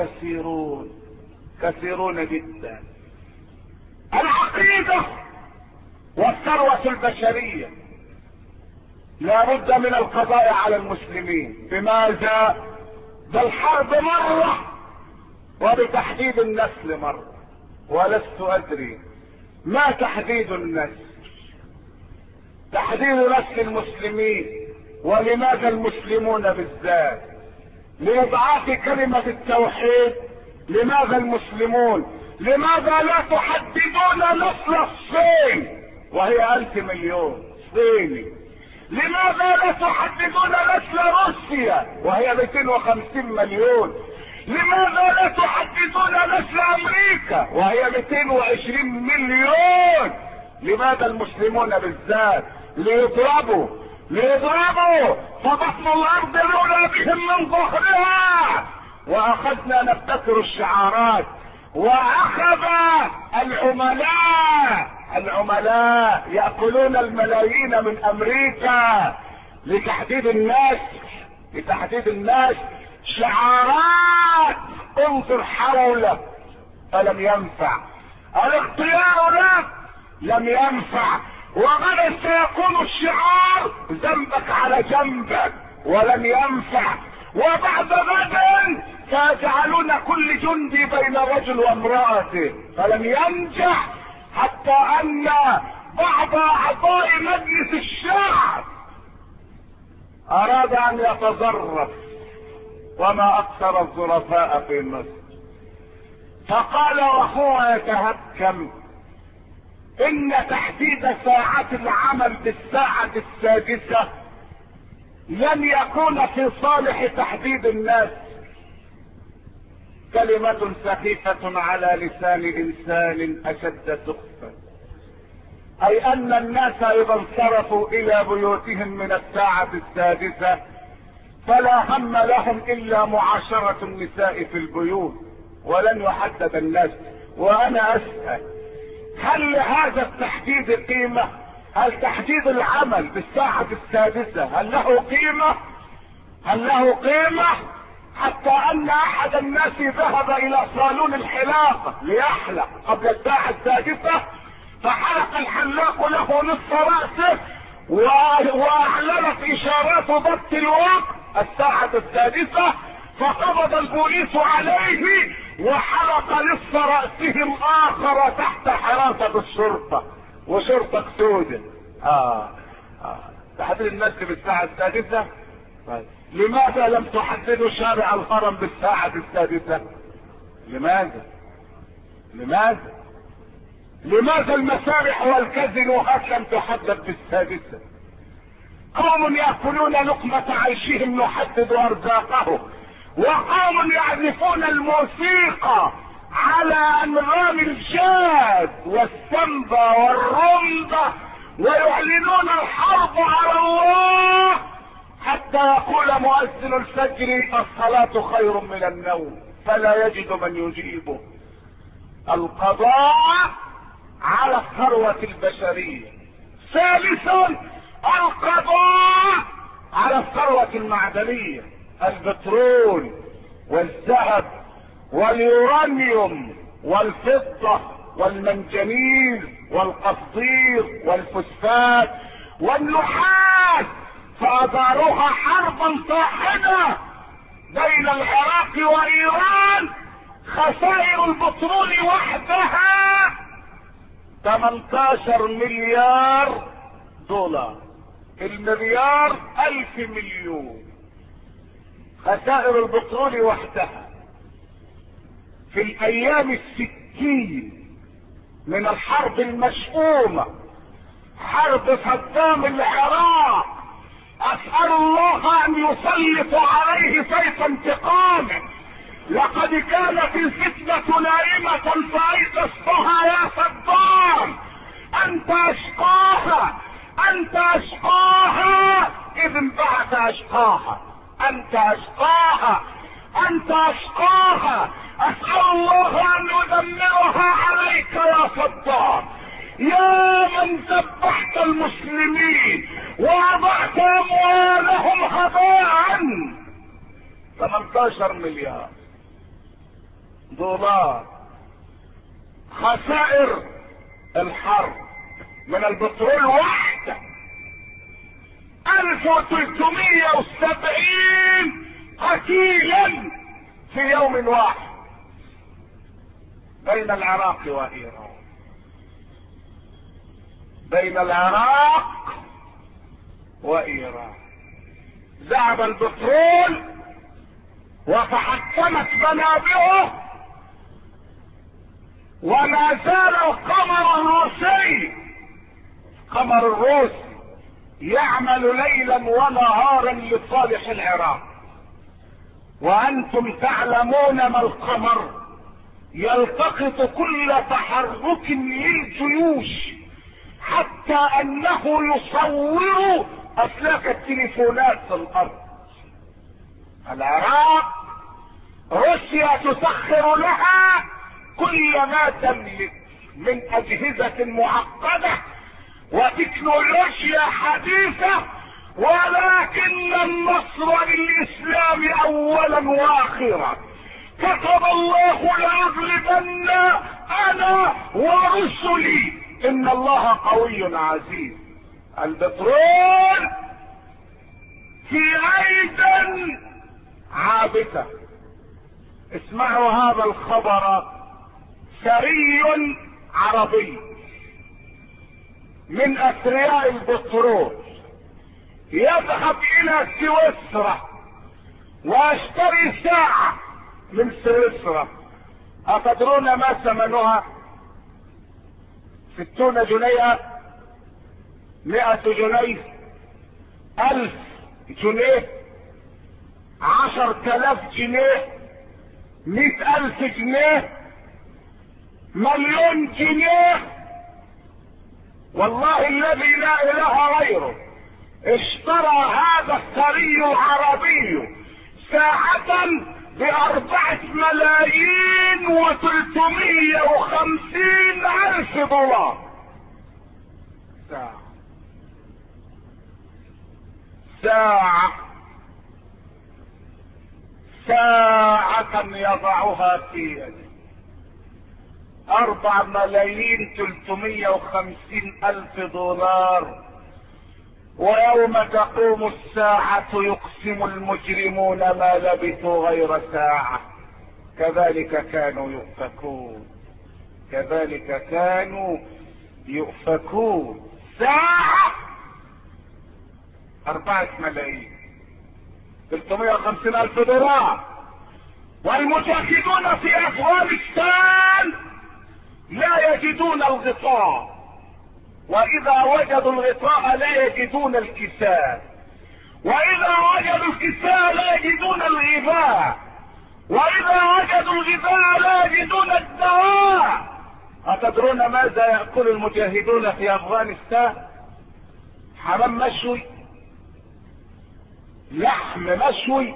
كثيرون جدا. العقيدة والثروة البشرية لا بد من القضاء على المسلمين. بماذا؟ بالحرب مرة وبتحديد النسل مرة. ولست ادري ما تحديد النسل، تحديد نسل المسلمين، ولماذا المسلمون بالذات؟ لإضعاف كلمة التوحيد. لماذا المسلمون؟ لماذا لا تحددون نسل الصين وهي 1000 مليون صيني؟ لماذا لا تحددون نسل روسيا وهي 250 مليون؟ لماذا لا تحددون نسل امريكا وهي 220 مليون؟ لماذا المسلمون بالذات؟ ليضربوا فبطن الارض لولا بهم من ظهرها. واخذنا نبتكر الشعارات، واخذ العملاء يأكلون الملايين من امريكا لتحديد الناس شعارات. انظر حولك فلم ينفع، الاختيار لك لم ينفع، وغدا سيكون الشعار ذنبك على جنبك ولن ينفع. وبعد غدا سيجعلون كل جندي بين رجل وامرأته فلن ينجح، حتى ان بعض اعضاء مجلس الشعب اراد ان يتظرف، وما اكثر الظرفاء في مصر، فقال وهو يتهكم ان تحديد ساعات العمل بالساعة 6 لن يكون في صالح تحديد الناس. كلمة سخيفة على لسان انسان اشد سخفا، اي ان الناس اذا انصرفوا الى بيوتهم من الساعة 6 فلا هم لهم الا معاشرة النساء في البيوت ولن يحدد الناس. وانا اسأل، هل لهذا التحديد قيمة؟ هل تحديد العمل بالساعة السادسة هل له قيمة؟ هل له قيمة؟ حتى ان احد الناس ذهب الى صالون الحلاقة ليحلق قبل الساعة السادسة، فحلق الحلاق له نصف رأسه واعلنت اشارات ضبط الوقت الساعة السادسة، فقبض البوليس عليه وحلق نصف رأسه الاخر تحت حراسة الشرطة وشرطة سودة. تحديد الناس بالساعة السادسة. لماذا لم تحددوا شارع الهرم بالساعة السادسة؟ لماذا المسارح والكازينوهات لم تحدد بالسادسة؟ قوم يأكلون لقمة عيشهم نحدد أرزاقهم، وقوم يعزفون الموسيقى على أنغام الجاز والسمبا والرمبة ويعلنون الحرب على الله حتى يقول مؤذن الفجر الصلاة خير من النوم، فلا يجد من يجيبه. القضاء على الثروة البشرية. ثالثا، القضاء على الثروة المعدنية، البترول والذهب واليورانيوم والفضة والمنجنيز والقصدير والفوسفات والنحاس، فأداروها حربا طاحنة بين العراق وإيران. خسائر البترول وحدها 18 مليار دولار، المليار 1000 مليون. خسائر البترول وحدها في الايام 60 من الحرب المشؤومة، حرب صدام العراق. اسأل الله ان يسلط عليه سيف انتقامه. لقد كانت الفتنة نائمة فايقظتها يا صدام. انت اشقاها، انت اشقاها اذ انبعث اشقاها، انت اشقاها، انت اشقاها. اسأل الله ان يدمرها عليك يا صدام، يا من ذبحت المسلمين ووضعت اموالهم هباء. 18 مليار دولار خسائر الحرب من البترول وحده. 1370 قتيلا في يوم واحد بين العراق وإيران، بين العراق وإيران. ذهب البترول وتحطمت منابعه، وما زال القمر الروسي يعمل ليلا ونهارا لصالح العراق. وانتم تعلمون ما القمر يلتقط كل تحرك للجيوش، حتى انه يصور اسلاك التليفونات في الارض. العراق روسيا تسخر لها كل ما تملك من اجهزة معقدة وتكنولوجيا حديثة، ولكن النصر للاسلام اولا واخرا. كتب الله لاغلبن انا ورسلي ان الله قوي عزيز. البترول في ايدا عابثة. اسمعوا هذا الخبر، ثري عربي من اثرياء البترول يذهب الى سويسرا واشتري ساعة من سويسرا. اتدرون ما ثمنها؟ 60 جنيه، 100 جنيه، 1000 جنيه، 10,000 جنيه، 100,000 جنيه، 1,000,000 جنيه. والله الذي لا اله غيره اشترى هذا الثري العربي ساعة ب4,350,000 $. ساعة يضعها في يده 4,350,000 $. ويوم تقوم الساعة يقسم المجرمون ما لبثوا غير ساعة. كذلك كانوا يؤفكون، كذلك كانوا يؤفكون. ساعة 4,350,000 $. والمجاهدون في افغانستان لا يجدون الغطاء، واذا وجدوا الغطاء لا يجدون الكساء، واذا وجدوا الكساء لا يجدون الغذاء، واذا وجدوا الغذاء لا يجدون الدواء. أتدرون ماذا يأكل المجاهدون في افغانستان؟ حمام مشوي، لحم مشوي.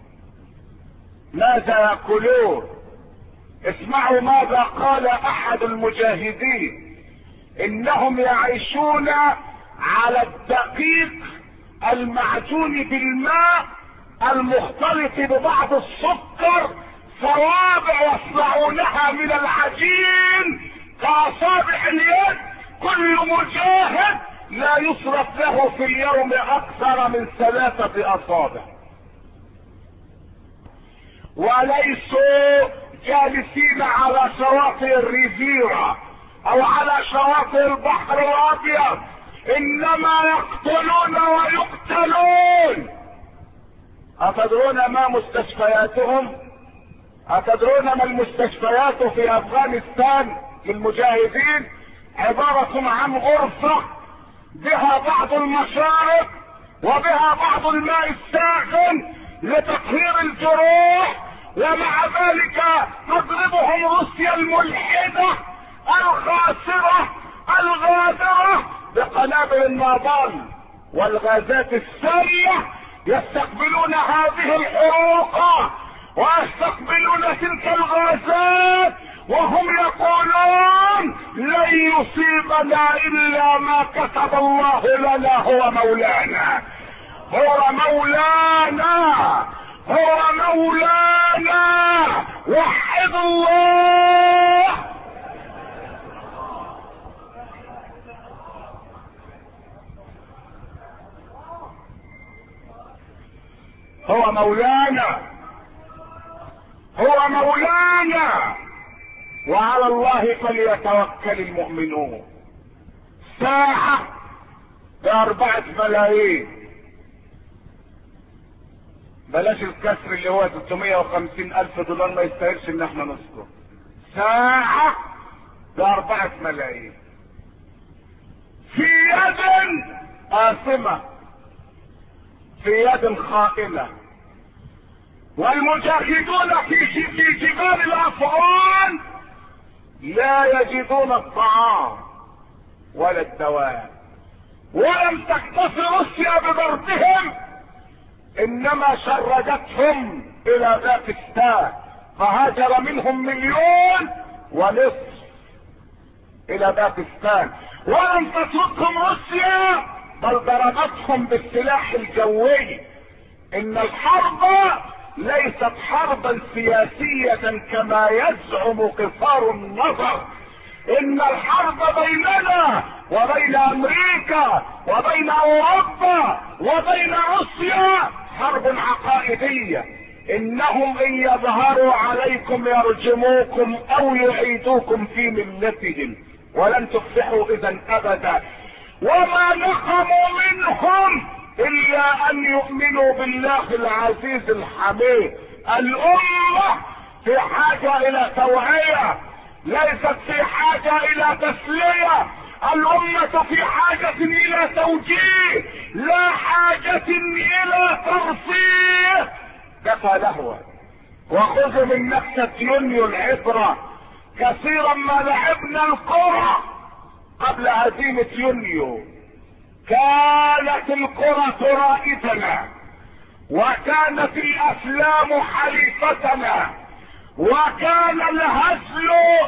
ماذا يأكلون؟ اسمعوا ماذا قال احد المجاهدين: انهم يعيشون على الدقيق المعجون بالماء المختلط ببعض السكر، صوابع يصنعونها من العجين كأصابع اليد. كل مجاهد لا يصرف له في اليوم اكثر من 3 أصابع، وليسوا جالسين على شواطئ الريفيرا او على شواطئ البحر الابيض، انما يقتلون ويقتلون. اتدرون ما مستشفياتهم؟ اتدرون ما المستشفيات في افغانستان للمجاهدين؟ عبارة عن غرفة بها بعض المشارب وبها بعض الماء الساخن لتطهير الجروح، ومع ذلك تضربهم روسيا الملحدة الخاسرة الغادرة بقنابل النابال والغازات السامة. يستقبلون هذه الحروق ويستقبلون تلك الغازات وهم يقولون: لن يصيبنا الا ما كتب الله لنا، هو مولانا، هو مولانا، هو مولانا. وحد الله. هو مولانا، هو مولانا، وعلى الله فليتوكل المؤمنون. ساعة ب4 ملايين، بلاش الكسر اللي هو 350,000 $، ما يستاهلش ان احنا نذكر. ساعة ب4 ملايين في يد آثمة، في يد خائنة. والمجاهدون في جبال الافغان لا يجدون الطعام ولا الدواء. ولم تكتف روسيا بضربهم، انما شردتهم الى باكستان، فهاجر منهم 1,500,000 الى باكستان. ولم تتركهم روسيا، بل ضربتهم بالسلاح الجوي. ان الحرب ليست حربا سياسية كما يزعم قصار النظر، ان الحرب بيننا وبين امريكا وبين اوروبا وبين روسيا حرب عقائدية. انهم ان يظهروا عليكم يرجموكم او يعيدوكم في ملتهم، ولن تفلحوا اذا ابدا. وما نقموا منهم الا ان يؤمنوا بالله العزيز الحميد. الامة في حاجة الى توعية، ليست في حاجة الى تسلية. الامة في حاجة الى توجيه، لا حاجة الى ترفيه. كفى لهوا وخذوا من نكتة يونيو العبرة. كثيرا ما لعبنا الكرة قبل هزيمة يونيو، كانت القرى ترائدنا، وكانت الافلام حليفتنا، وكان الهزل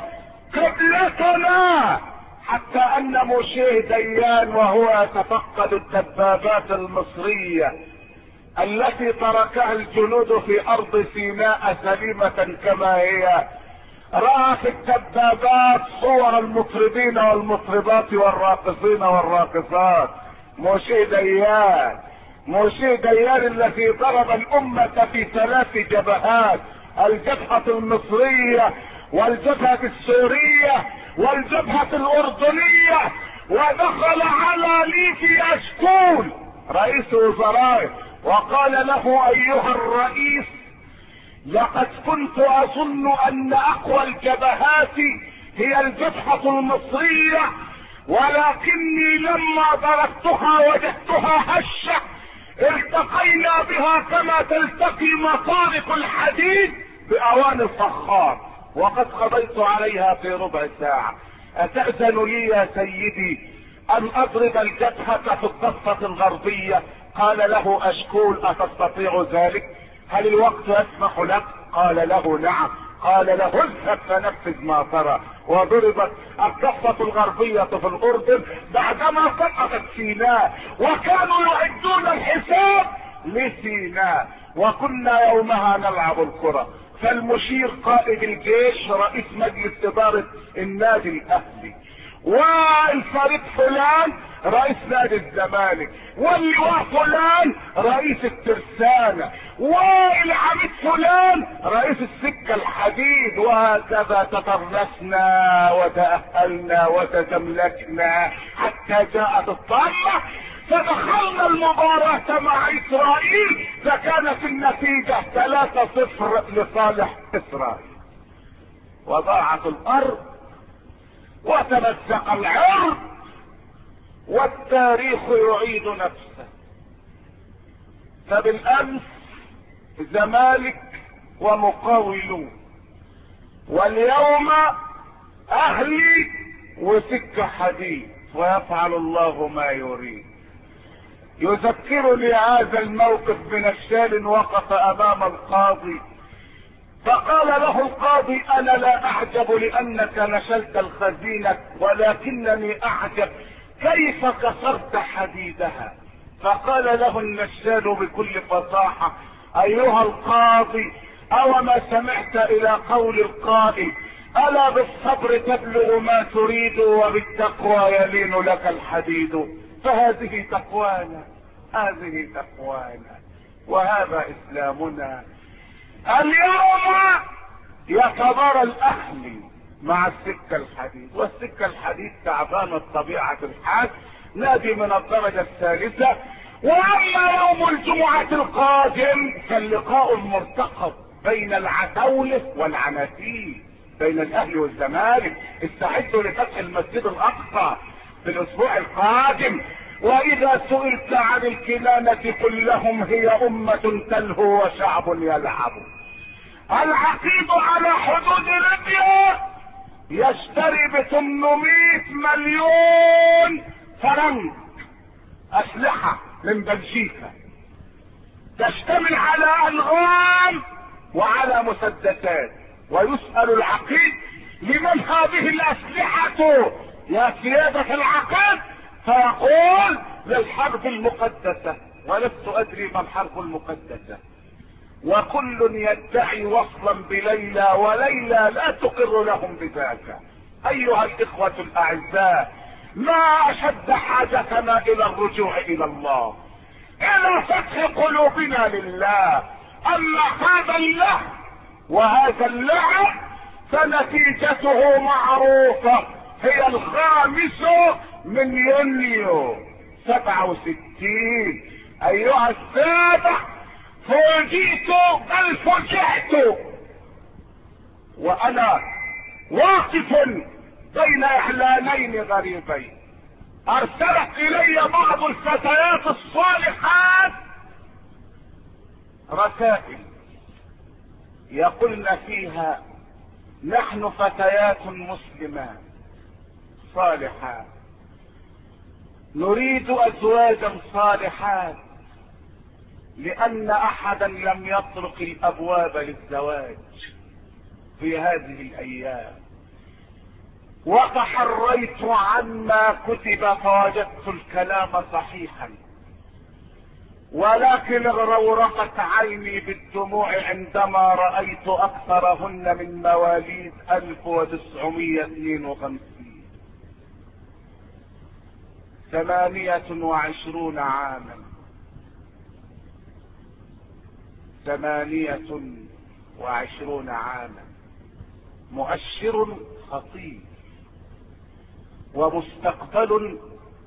قبلتنا، حتى ان موشيه ديان وهو يتفقد الدبابات المصرية التي تركها الجنود في ارض سيناء سليمة كما هي، رأى في الدبابات صور المطربين والمطربات والراقصين والراقصات. موشيه ديان الذي ضرب الامة في 3 جبهات: الجبهة المصرية والجبهة السورية والجبهة الاردنية، ودخل على ليفي اشكول رئيس وزرائه وقال له: ايها الرئيس، لقد كنت اظن ان اقوى الجبهات هي الجبهة المصرية، ولكني لما ضربتها وجدتها هشة، التقينا بها كما تلتقي مطارق الحديد باواني الفخار، وقد قضيت عليها في ربع ساعة. اتأذن لي يا سيدي ان اضرب الجبهة في الضفة الغربية؟ قال له اشكول: اتستطيع ذلك؟ هل الوقت يسمح لك؟ قال له: نعم. قال له: اذهب فنفذ ما ترى. وضربت الضفة الغربية في الاردن بعدما سقطت سيناء، وكانوا يعدون الحساب لسيناء، وكنا يومها نلعب الكرة. فالمشير قائد الجيش رئيس مجلس ادارة النادي الاهلي، والفريق فلان رئيس نادي الزمالك، واللواء فلان رئيس الترسانة، والعميد فلان رئيس السكة الحديد، وهكذا تطرسنا وتأهلنا وتزملكنا حتى جاءت الطامة، فدخلنا المباراة مع اسرائيل، فكانت النتيجة 3-0 لصالح اسرائيل، وضاعت الارض وتمزق العرض، والتاريخ يعيد نفسه. فبالامس زمالك ومقاولون، واليوم اهلي وسكة حديد، ويفعل الله ما يريد. يذكرني هذا الموقف بنشال وقف امام القاضي، فقال له القاضي: انا لا اعجب لانك نشلت الخزينة، ولكنني اعجب كيف كسرت حديدها. فقال له النشال بكل فصاحة: ايها القاضي، اوما سمعت الى قول القائل: الا بالصبر تبلغ ما تريد، وبالتقوى يلين لك الحديد. فهذه تقوانا، هذه تقوانا، وهذا اسلامنا. اليوم يتبارى الاهلي مع السكة الحديد، والسكة الحديد تعبانة بطبيعة الحال، نادي من الدرجة الثالثة. واما يوم الجمعة القادم فاللقاء المرتقب بين العتاولة والعناتيل، بين الاهلي والزمالك. استعدوا لفتح المسجد الاقصى في الاسبوع القادم. واذا سئلت عن الكنانة كلهم هي امة تلهو وشعب يلعب. العقيد على حدود ليبيا يشتري ب800 مليون فرنك اسلحة من بلجيكا، تشتمل على الغام وعلى مسدسات. ويسأل العقيد: لمن هذه الاسلحة يا سيادة العقيد؟ فيقول: للحرب المقدسة. ولست ادري ما الحرب المقدسة. وكل يدعي وصلا بليلى، وليلى لا تقر لهم بذاك. ايها الاخوة الاعزاء، ما اشد حاجتنا الى الرجوع الى الله، الى فتح قلوبنا لله. اما هذا اللهو وهذا اللعب فنتيجته معروفة، هي 5 يونيو 67. ايها السادة، فوجئت بل فجعت وانا واقف بين اعلانين غريبين. ارسلت الي بعض الفتيات الصالحات رسائل يقولن فيها: نحن فتيات مسلمات صالحات، نريد ازواجا صالحات، لان احدا لم يطرق الابواب للزواج في هذه الايام. وتحريت عما كتب فوجدت الكلام صحيحا، ولكن اغرورقت عيني بالدموع عندما رأيت اكثرهن من مواليد 1952. 28 عاما، 28 عاما، مؤشر خطير ومستقبل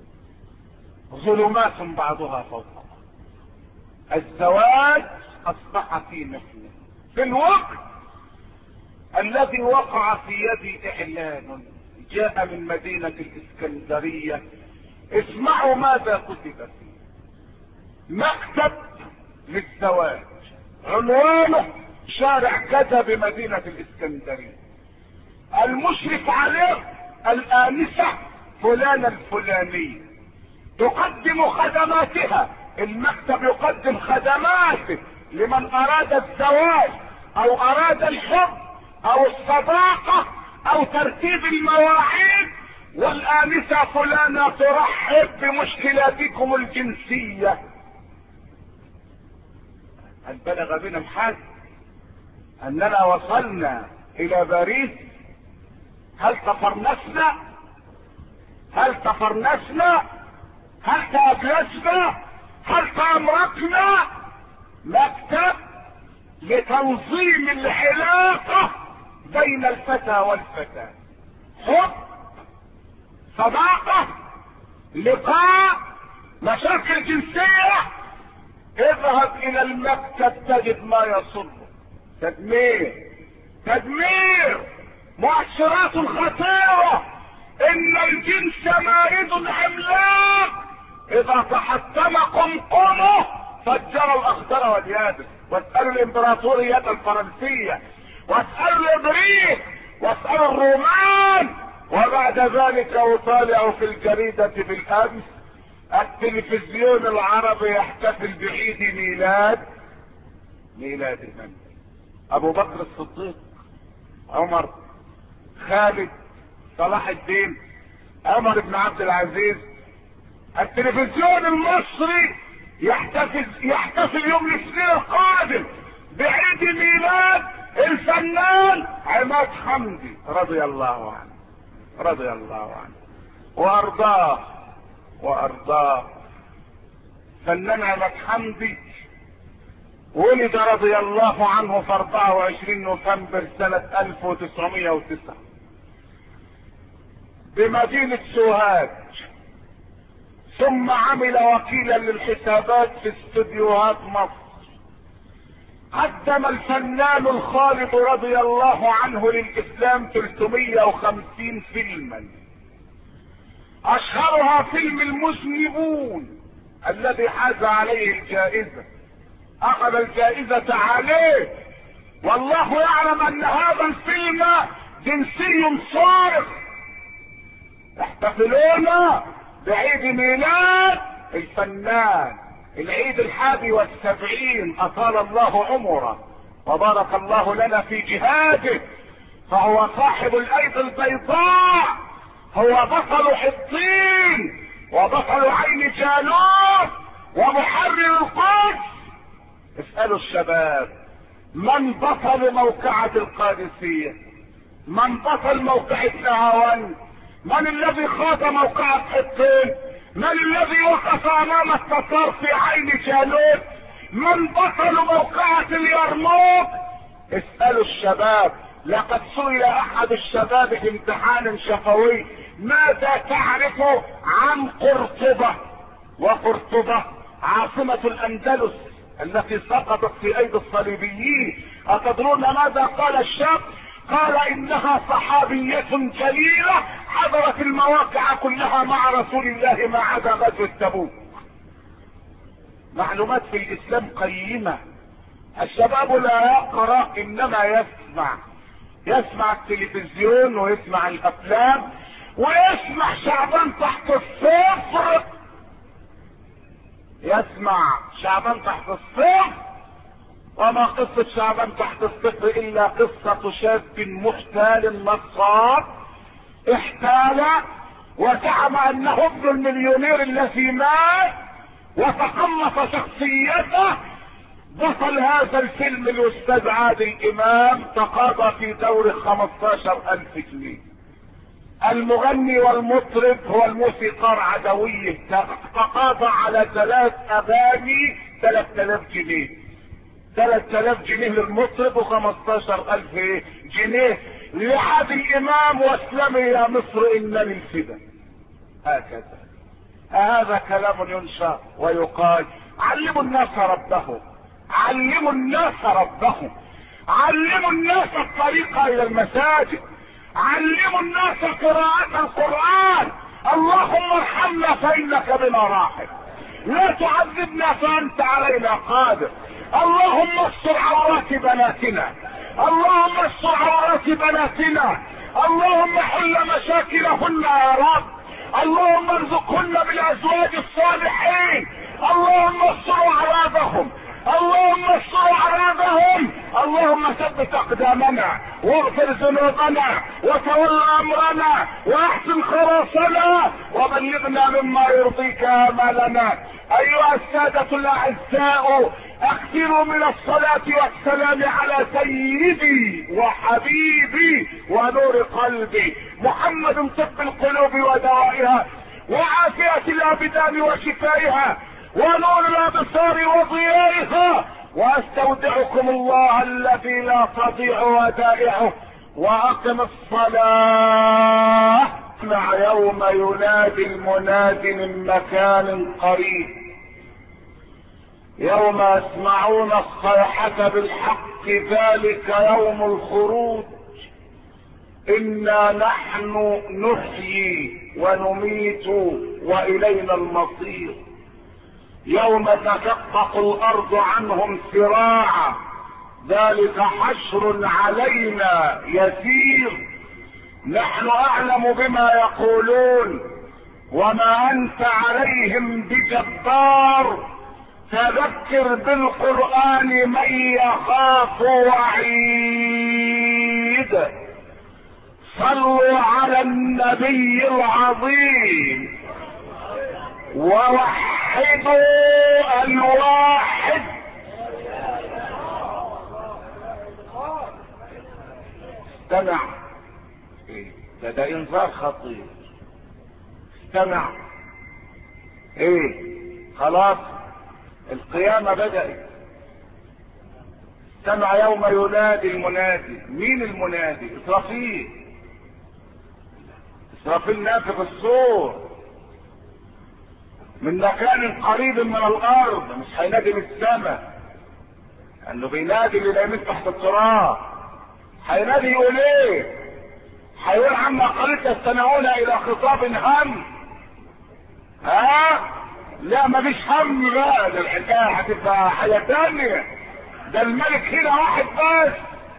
ظلمات بعضها فوق بعض. الزواج اصبح في مثله في الوقت الذي وقع في يدي اعلان جاء من مدينة الاسكندرية. اسمعوا ماذا كتب فيه: مكتب للزواج، عنوانه شارع كذا بمدينة الاسكندرية، المشرف عليه الآنسة فلانة الفلانية، تقدم خدماتها. المكتب يقدم خدماته لمن اراد الزواج او اراد الحب او الصداقة او ترتيب المواعيد، والآنسة فلانة ترحب بمشكلاتكم الجنسية. هل بلغ بنا الحال اننا وصلنا الى باريس؟ هل تفرنسنا؟ هل تفرنسنا؟ هل تأجلسنا؟ هل تأمركنا؟ مكتب لتنظيم العلاقة بين الفتى والفتاة، حب، صداقة، لقاء، مشاكل جنسية. اذهب الى المكتب تجد ما يصب. تدمير، مؤشرات خطيرة. ان الجنس مارد عملاق، اذا تحتم قمقمه فجر الاخضر واليابس. واسألوا الامبراطورية الفرنسية، واسألوا الابريق، واسألوا الرومان. وبعد ذلك اطالع في الجريدة بالامس التلفزيون العربي يحتفل بعيد ميلاد من؟ ابو بكر الصديق، عمر، خالد، صلاح الدين، عمر بن عبد العزيز. التلفزيون المصري يحتفل يوم الاثنين القادم بعيد ميلاد الفنان عماد حمدي رضي الله عنه وارضاه. فنان عماد حمدي ولد رضي الله عنه في 24 نوفمبر سنة 1909 بمدينة سوهاج، ثم عمل وكيلا للحسابات في استوديوهات مصر. قدم الفنان الخالد رضي الله عنه للإسلام 350 فيلما، اشهرها فيلم المذنبون الذي حاز عليه الجائزة، اخذ الجائزة عليه، والله يعلم ان هذا الفيلم جنسي صارخ. يحتفلون بعيد ميلاد الفنان، العيد 71، اطال الله عمره وبارك الله لنا في جهاده، فهو صاحب الايدي البيضاء، هو بطل حطين وبطل عين جالوت ومحرر القدس. اسألوا الشباب من بطل موقعة القادسية؟ من بطل موقعة نهاوند؟ من الذي خاض موقعة حطين؟ من الذي وقف امام التتار في عين جالوت؟ من بطل موقعة اليرموك؟ اسألوا الشباب. لقد سئل احد الشباب في امتحان شفوي: ماذا تعرف عن قرطبة؟ وقرطبة عاصمة الاندلس التي سقطت في ايدي الصليبيين. اتدرون ماذا قال الشاب؟ قال انها صحابية جليلة حضرت المواقع كلها مع رسول الله ما عدا غزوة تبوك. معلومات في الاسلام قيمة. الشباب لا يقرأ انما يسمع التلفزيون ويسمع الافلام ويسمع شعبان تحت الصفر يسمع شعبان تحت الصفر. وما قصة شعبان تحت الصفر الا قصة شاب محتال نصاب احتال وزعم انه ابن المليونير الذي مات وتقمص شخصيته. بطل هذا الفيلم الاستاذ عادل امام تقاضى في دوره 15,000 جنيه. المغني والمطرب هو الموسيقار عدوية تقاضى على 3 اغاني 3000 جنيه. 3000 جنيه للمطرب و15,000 جنيه لعادل امام. واسلمي يا مصر انني الفدا. هكذا. هذا كلام ينشر ويقال. علموا الناس ربهم، علموا الناس ربهم، علموا الناس الطريق الى المساجد، علموا الناس قراءة القرآن. اللهم ارحمنا فانك بنا راحم، لا تعذبنا فانت علينا قادر. اللهم استر عورات بناتنا، اللهم استر عورات بناتنا، اللهم حل مشاكلهن يا رب، اللهم ارزقهن بالازواج الصالحين، اللهم استر اعراضهم، اللهم استر اعراضهم، اللهم ثبت اقدامنا واغفر ذنوبنا وتول امرنا واحسن خلاصنا وبلغنا مما يرضيك امالنا. ايها السادة الاعزاء، اكثروا من الصلاة والسلام على سيدي وحبيبي ونور قلبي محمد طب القلوب ودوائها وعافية الابدان وشفائها ونور الابصار وضيائها. واستودعكم الله الذي لا تضيع ودائعه. واقم الصلاة مع يوم ينادي المناد من مكان قريب، يوم يسمعون الصيحة بالحق ذلك يوم الخروج. انا نحن نحيي ونميت والينا المصير. يوم تشقق الارض عنهم سراعا ذلك حشر علينا يسير. نحن اعلم بما يقولون وما انت عليهم بجبار. فذكر بالقرآن من يخاف وعيد. صلوا على النبي العظيم ووحدوا الواحد. استمع، ده انذار خطير. استمع. خلاص القيامة بدأت. استمع يوم ينادي المنادي. مين المنادي؟ اسرافيل. اسرافيل نافخ الصور من مكان قريب من الارض، مش هينادي من السماء انه بينادي اللي نايمين تحت التراب. هينادي يقول ايه؟ هيقول عما قلت يستمعون الى خطاب هم. لا مفيش هم بقى، ده الحكايه هتبقى حاجه تانية. ده الملك هنا واحد بس.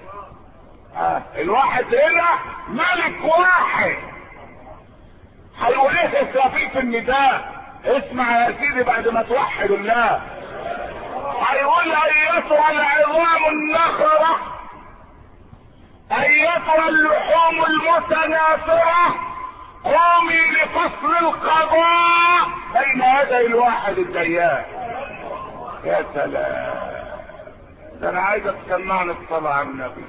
الواحد هنا ملك واحد. هيقول ايه اسرافيل في النداء؟ اسمع يا سيدي بعد ما توحد الله. هيقول ايتها العظام النخرة، ايتها اللحوم المتناثرة، قومي لفصل القضاء بين يدي الواحد الديان. يا سلام، ده انا عايزك تسمعني الصلاة على النبي.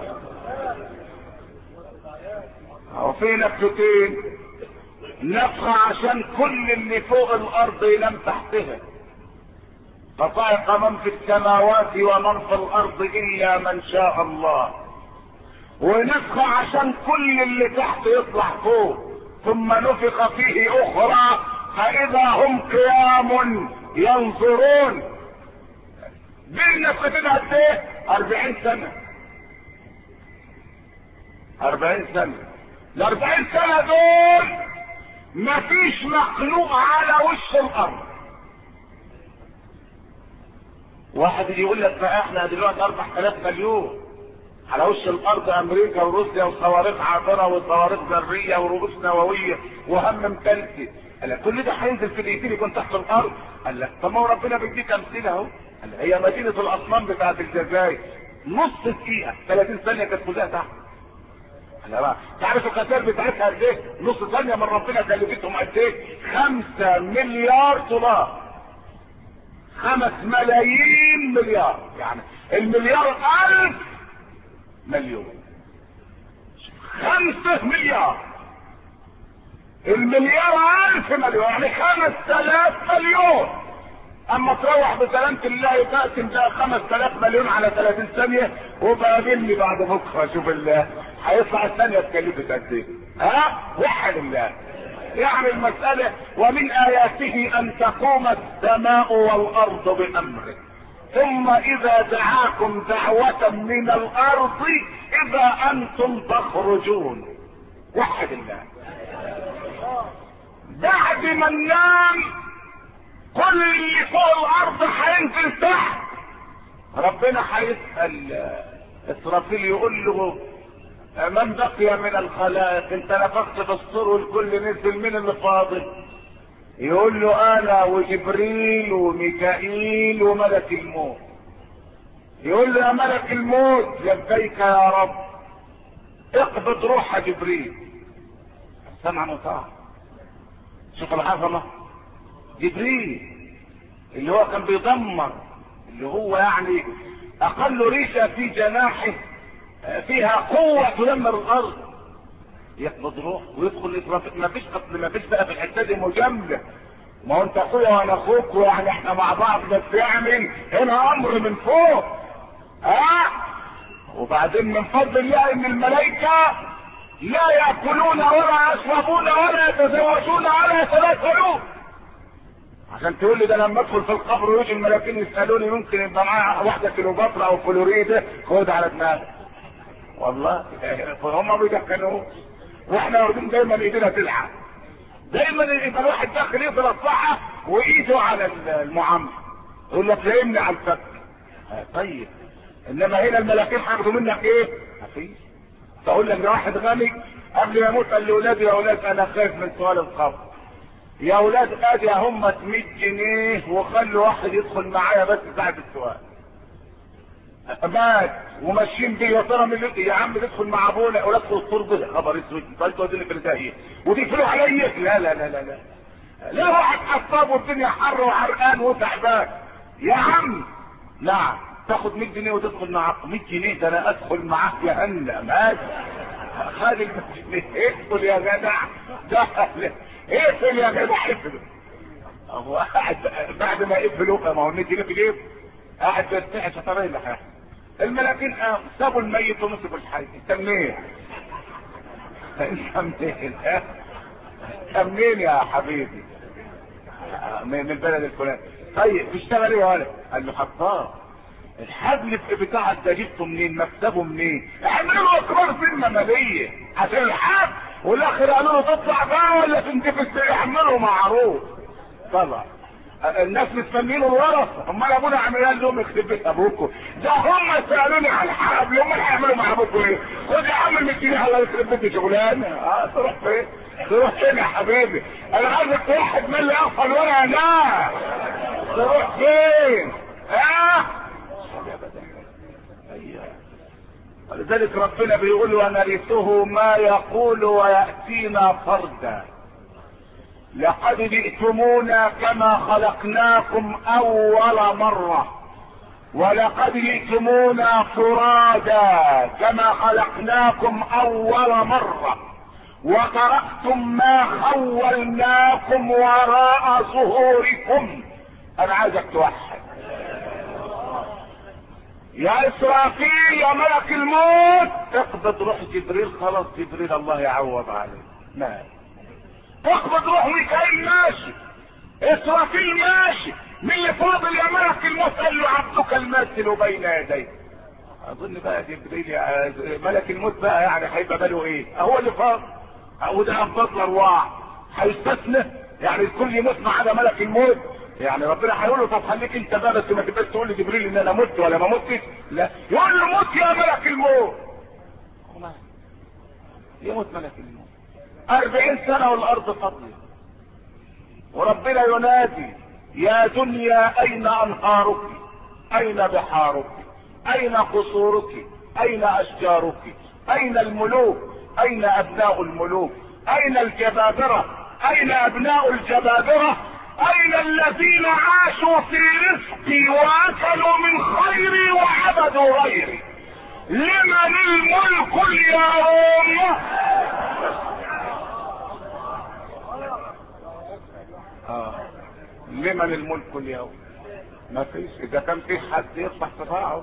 اهو في نفختين، نفخة عشان كل اللي فوق الارض ينام تحتها، فصعق من في السماوات ومن في الارض الا من شاء الله. ونفخة عشان كل اللي تحت يطلع فوق، ثم نفخ فيه اخرى فاذا هم قيام ينظرون. بين نفختين قد ايه؟ 40 سنة. 40 سنة. ال 40 سنة دول مفيش مخلوق على وش الارض. واحد يقول لك بقى احنا دلوقتي 4000 مليون. على وش الارض امريكا وروسيا وصواريخ عابره وصواريخ ذريه ورؤوس نوويه وهم متلتي. قال لك كل ده هينزل في دقيقتين يكون تحت الارض. قال لك طب ما هو ربنا بيديك امثله اهو. هي مدينه الاصنام بتاعت الجزائر نص دقيقه 30 ثانيه كانت كلها تحت. انا بقى تعرف الخسائر بتاعتها قد ايه؟ نص ثانيه من ربنا كلفتهم قد ايه؟ 5 مليار دولار. 5 ملايين مليار، يعني المليار 1000 مليون. 5 مليار، المليار 1000 مليون، يعني 5000 مليون. اما تروح بسلامة الله تقسم ده 5000 مليون على 30 ثانية وبقابلني بعد بكره اشوف الله هيطلع الثانية تكلفت قد ايه؟ ها؟ وحد الله. يعني المسألة ومن آياته أن تقوم السماء والأرض بأمره ثم إذا دعاكم دعوة من الأرض إذا أنتم تخرجون. وحد الله. بعد ما ننام كل اللي فوق الأرض هينزل تحت. ربنا هيسأل إسرافيل يقول له من بقي من الخلائق؟ انت نفخت في الصور والكل نزل، من اللي فاضل؟ يقول له انا وجبريل وميكائيل وملك الموت. يقول له يا ملك الموت لبيك يا رب، اقبض روح جبريل. سمعا وطاعة. شوف العظمة. جبريل اللي هو كان بيدمر، اللي هو يعني اقل ريشة في جناحه فيها قوة تدمر الارض، يقبض روح ويدخل اسرافيل. ما فيش بقى في الحته دي مجامله. ما هو انت اخويا وانا اخوك، ويعني احنا مع بعض، بس يعمل هنا امر من فوق. وبعدين من فضل الله ان الملائكه لا ياكلون ولا يشربون ولا يتزوجون ولا يتناسلون. عشان تقول لي ده لما ادخل في القبر ويجي الملاكين يسالوني ممكن يبقى معايا واحده كيلوباترا او فلوريدا، خد على دماغك. والله هم بيدخلوه واحنا واخدين دايما ايدينا تلعب. دايما يبقى الواحد داخل يفضل الصحة وايده على المعامله، يقول لك فهمني على الفك. طيب انما هنا الملاكين هياخدوا منك ايه؟ مفيش. تقول لك ده واحد غني قبل ما يموت قال لاولاده يا اولاد انا خايف من سؤال القبر. يا اولاد ادي هم 100 جنيه وخلوا واحد يدخل معايا بس ساعه السؤال. مات وماشيين بيه يا ترى من يا عم تدخل مع ابونا ولا تدخل التربه ده خبر اسود. طيب توديني في الرسائل وتقفلوا عليا؟ لا لا لا لا لا لا، واحد حصاب والدنيا حر وحرقان وتعبان. يا عم نعم تاخد 100 جنيه وتدخل معاك 100 جنيه، ده انا ادخل معاك جهنم. ماشي خد ال 100 جنيه ادخل يا جدع. ده اقفل يا جدع اقفل. هو قاعد بعد ما يقفلوا ما هو 100 جنيه في جيب قاعد بيرتاح شطرين اللي حاجه. الملاكين سابوا الميت ومسكوا الحي. انت منين؟ انت منين؟ انت منين يا حبيبي؟ من البلد الفلاني. طيب بيشتغل ايه يا ولد؟ قال له حطاه. الحبل بتاعك ده جبته منين؟ مكتبه منين؟ اعملوا اقرار ذمه ماليه عشان الحبل، والاخر قالوا له تطلع بقى ولا تنتفس. يعملوا معروف طبعا. الناس مستنيين الورثه. امال ابونا عمال لهم يخرب بيت ابوكم؟ ده هم سالوني على الحبل، امال هيعملوا مع ابوكم ايه؟ خد يا عم 100 جنيه الله يخرب بيت شغلانه. تروح فين؟ تروح فين يا حبيبي؟ انا عايزك توحد من اللي يقفل ورقه. لا تروح فين؟ ولذلك ربنا بيقول ونرثه ما يقول ويأتينا فردا. لقد جئتمونا كما خلقناكم اول مرة، ولقد جئتمونا فرادا كما خلقناكم اول مرة، وتركتم ما خولناكم وراء ظهوركم. انا عايزك توحد يا اسرافيل يا ملك الموت. اقبض روح جبريل. خلاص جبريل الله يعوض عليه. ماشي. اقبض روح ميكائيل. ماشي. اسرافيل ماشي. من اللي فاضل يا ملك الموت؟ قال له عبدك الماثل بين يديك. اظن بقى جبريل يا ملك الموت بقى يعني هيبقى باله ايه؟ هو اللي فاضل. وده افضل الارواح هيستثنى يعني الكل يموت ما عدا ملك الموت. يعني ربنا هيقول له طب خليك انت بقى بس ما تبقاش تقول لجبريل ان انا مت ولا ما متش، لا يقول له موت يا ملك الموت. يموت ملك الموت 40 سنة والارض فاضية، وربنا ينادي يا دنيا اين انهارك، اين بحارك، اين قصورك، اين اشجارك، اين الملوك، اين ابناء الملوك، اين الجبابرة، اين ابناء الجبابرة، اين الذين عاشوا في رزقي واكلوا من خيري وعبدوا غيري، لمن الملك اليوم. لمن الملك اليوم؟ ما فيش، اذا كان في حد يصبح صراعه.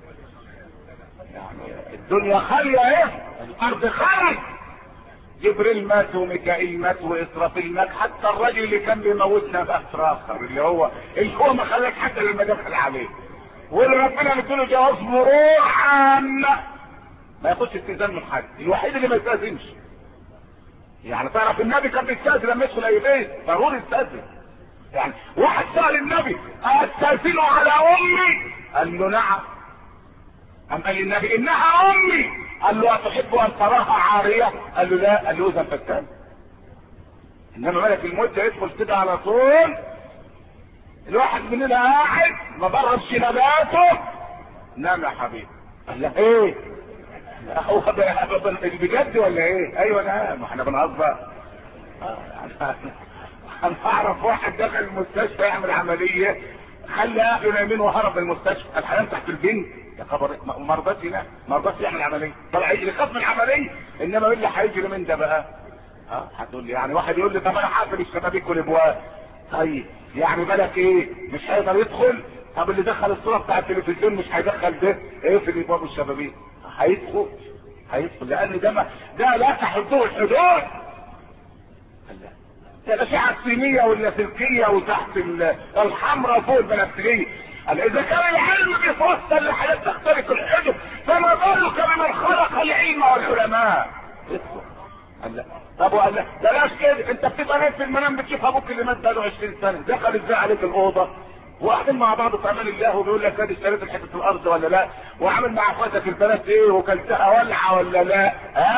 يعني الدنيا خالية ايه، الارض خالية. جبريل مات وميكائيل مات واسرافيل مات، حتى الراجل اللي كان بيموتنا بأسر اخر اللي هو ما خلاش حتى لما دخل عليه، واللي ربنا مديله جواز مروحا ما ياخدش استئذان من حد، الوحيد اللي ما يستأذنش. يعني تعرف النبي كان بيستأذن لما يدخل اي بيت ضروري يستأذن. يعني واحد سأل النبي استأذنه على امي؟ قال له نعم. قام قال النبي انها امي. قال له اتحب ان تراها عارية؟ قال له لا. قال له اذا فتان. انما ملك الموت يدخل كده على طول، الواحد مننا قاعد ما بردش نباته، نام يا حبيبي. قال له ايه؟ هو بجد ولا ايه؟ ايوه نام، احنا بنهزر. انا اعرف واحد دخل المستشفى يعمل عمليه، خلى اهله نايمين وهرب المستشفى، الحياه تحت البنك يا خبر، ما رضاش ينام، ما رضاش يعمل عمليه، طلع يجري خاف من العمليه. انما مين اللي هيجري من ده بقى؟ هتقول لي يعني واحد يقول لي طب انا هقفل الشبابيك والابواب. طيب يعني بالك ايه؟ مش هيقدر يدخل؟ طب اللي دخل الصوره بتاع التلفزيون مش هيدخل ده ايه في الابواب والشبابيك؟ هيدخل لان ده لا تحدوه الحدود. الاشعه الصينيه واللاسلكيه وتحت الحمراء فوق البنفسجيه. اذا كان العلم بيفصل لحاجات تخترق الحدود، فما بالك بمن خلق العلم والعلماء؟ طب وقال لا بلاش كده، انت بتبقى نايم في المنام بتشوف ابوك اللي مات بقاله 20 سنه دخل ازاي عليك الاوضه، وقاعدين مع بعض في امان الله، وبيقول لك ادي اشتريت حته الارض ولا لا، وعامل مع اخواتك البنات ايه، وكلتها ولعه ولا لا.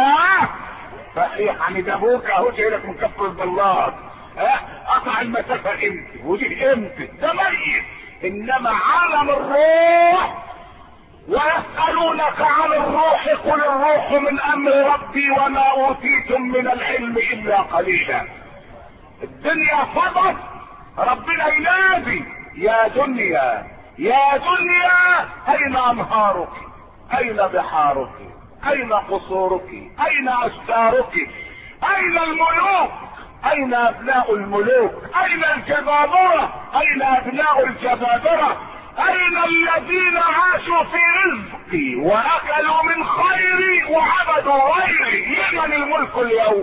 صحيح يعني ده ابوك اهو جاي لك من كفر البلاط، قطع المسافه امتى ودي امتى، ده ميت. انما عالم الروح، ويسألونك عن الروح قل الروح من امر ربي وما اوتيتم من العلم الا قليلا. الدنيا فضت، ربنا ينادي يا دنيا يا دنيا اين انهارك، اين بحارك، اين قصورك، اين اشجارك، اين الملوك، اين ابناء الملوك، اين الجبابرة، اين ابناء الجبابرة، اين الذين عاشوا في رزقي واكلوا من خيري وعبدوا غيري، لمن الملك اليوم؟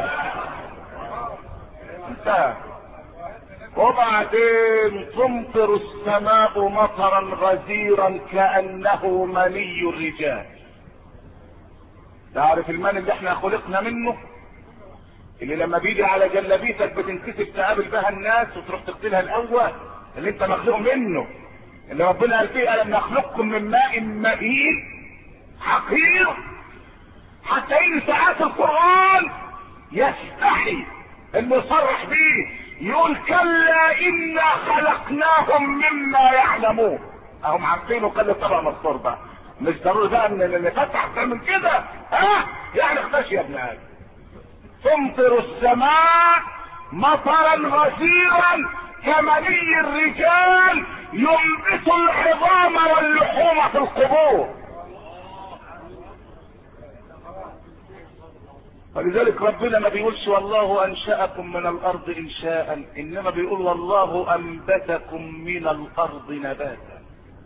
انتهى. وبعدين تمطر السماء مطرا غزيرا كأنه مني الرجال. تعرف المني اللي احنا خلقنا منه، اللي لما بيجي على جلابيتك بتنكسب تقابل بها الناس وتروح تغسلها الاول، اللي انت مخلوق منه، اللي ربنا قال فيه الم نخلقكم من ماء مهين حقير. حتى ان ساعات القرآن يستحي انه يصرح بيه، يقول كلا انا خلقناهم مما يعلمون. اهم عارفين وقال طبعا مصدر بقى، مش ضروري بقى ان نفتح اكتر من كده. يعني اختش يا ابن ادم. تمطر السماء مطرا غزيرا كمني الرجال ينبت العظام واللحوم في القبور. ولذلك ربنا ما بيقولش والله انشأكم من الارض انشاء، انما بيقول والله انبتكم من الارض نباتا.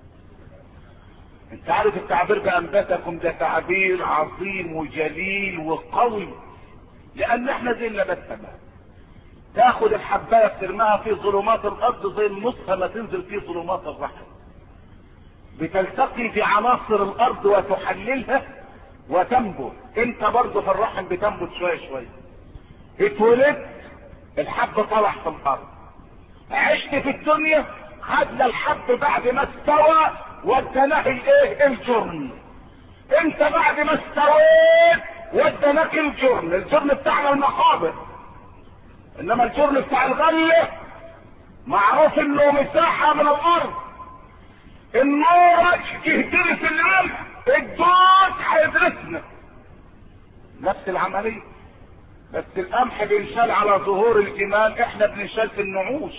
انت عارف التعبير بانبتكم ده تعبير عظيم وجليل وقوي، لان احنا زي النبات تمام. تاخد الحبايه ترميها في ظلمات الارض زي النصفه ما تنزل في ظلمات الرحم، بتلتقي بعناصر الارض وتحللها وتنبت. انت برضه في الرحم بتنبت شويه شويه. اتولدت الحب طلع في الارض، عشت في الدنيا، خدنا الحب بعد ما استوى ودناه الايه؟ الجرن. انت بعد ما استويت ودناك الجرن. الجرن بتاعنا المقابر، انما الجرن بتاع الغله معروف انه مساحه من الارض. النور يهدرس القمح، الدود هيدرسنا. نفس العمليه، بس القمح بينشال على ظهور الجمال، احنا بننشال في النعوش.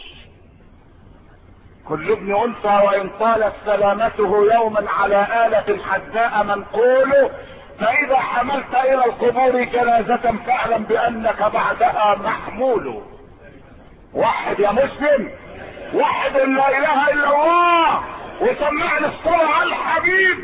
كل ابن انثى وان طالت سلامته يوما على آلة حداء منقول، فاذا حملت الى القبور جنازة فاعلم بانك بعدها محمول. وحد يا مسلم، وحد لا اله الا الله، وسمعنا الصلاة على الحبيب.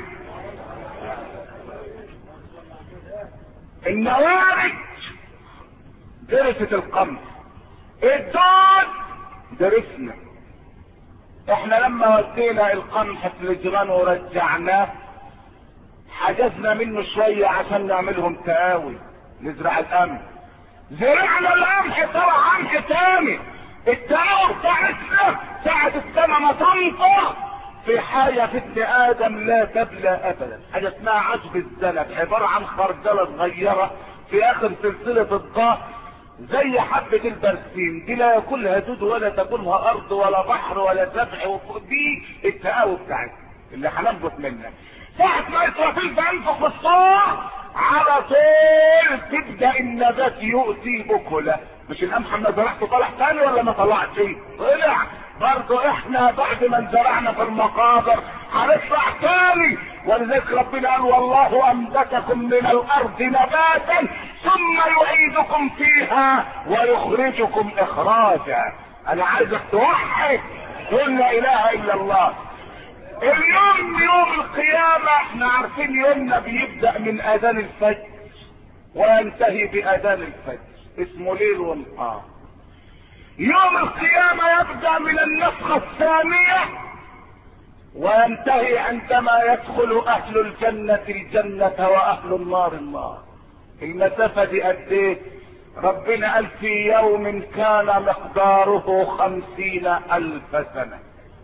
النوارج درست القمح، الدود درسنا. احنا لما ودينا القمح في الجيران ورجعناه حجزنا منه شوية عشان نعملهم تقاوي نزرع القمح. زرعنا القمح طلع قمح تاني. التقاوي بتاعتنا ساعة السنة ما تنطر في حاجة في ابن ادم لا تبلى ابدا، حاجة اسمها عشب الزلط، عبارة عن خردلة صغيرة في اخر سلسلة الضغط زي حبة البرسيم دي، لا ياكلها دود ولا تاكلها ارض ولا بحر ولا سبع. دي التقاوي بتاعتنا اللي هننبت منها. ساعة ما اسرافيل بينفخ الصور على طول تبدأ النبات يؤتي اكله. مش القمح ما زرعته طلع تاني ولا ما طلعش؟ طلع. برضه احنا بعد ما زرعنا في المقابر هنطلع تاني، ولذلك ربنا قال والله انبتكم من الارض نباتا ثم يعيدكم فيها ويخرجكم اخراجا. انا عايزك توحد قل لا اله الا الله. اليوم يوم القيامة احنا عارفين يومنا بيبدأ من اذان الفجر وينتهي باذان الفجر، اسمه ليل ونهار. يوم القيامة يبدأ من النفخة الثانية وينتهي عندما يدخل اهل الجنة الجنة واهل النار النار. المسافة دي قد ايه؟ ربنا قال في يوم كان مقداره 50,000 سنة.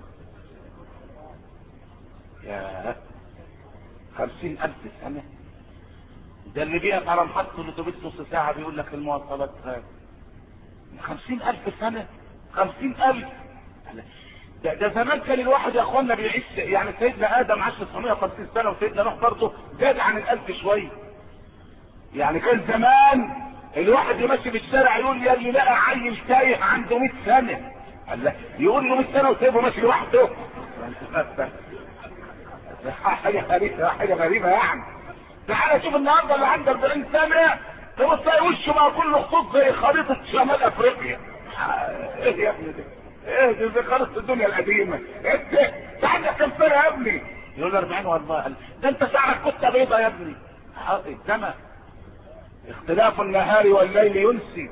يا 50,000 سنة، ده اللي بيقف على محطة الاتوبيس نص ساعة بيقول لك المواصلات غالية. 50,000 سنة، 50,000. ده زمان كان الواحد يا اخوانا بيعيش، يعني سيدنا ادم عاش 950 سنة وسيدنا نوح برضه زاد عن 1000 شوية. يعني كان زمان الواحد يمشي في الشارع يقول يا اللي لقى عيل تايه عنده 100 سنة، يقول له 100 سنة وسيبه ماشي لوحده. حاجة غريبة يعني. تعالى شوف النهارده اللي عنده 40 سنة تبص تلاقي وشه بقى كله خطوط زي خريطة شمال افريقيا. ايه يا ابني ده؟ ايه دي زي خريطة الدنيا القديمة؟ ايه ده عندك كام سنة يا ابني؟ يقول 40 والله. ده انت شعرك كتة بيضة يا ابني. الزمن اختلاف النهار والليل ينسي.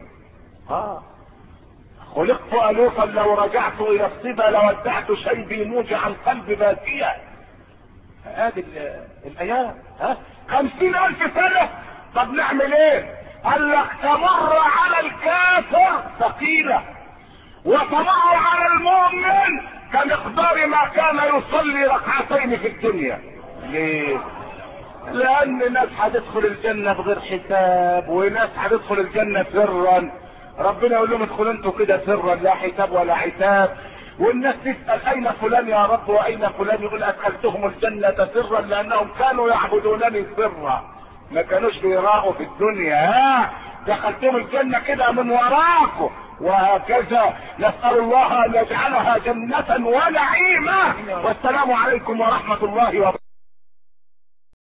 خلقت الوفا لو رجعت الى الصبا لودعت شيبي موجع القلب باكيا. هذه الايام 50,000 سنة. طب نعمل ايه؟ قال لك تمر على الكافر ثقيلة وتمر على المؤمن كمقدار ما كان يصلي ركعتين في الدنيا. ليه؟ لان ناس هتدخل الجنة بغير حساب وناس هتدخل الجنة سرا. ربنا يقول لهم ادخلوا انتوا كده سرا لا حساب ولا عتاب. والناس تسأل اين فلان يا رب واين فلان، يقول ادخلتهم الجنة سرا لانهم كانوا يعبدونني سرا، ما كانوش بيراقوا في الدنيا. دخلتهم الجنة كده من وراكم وهكذا. نسأل الله ان يجعلها جنة ونعيمة. والسلام عليكم ورحمة الله وبركاته.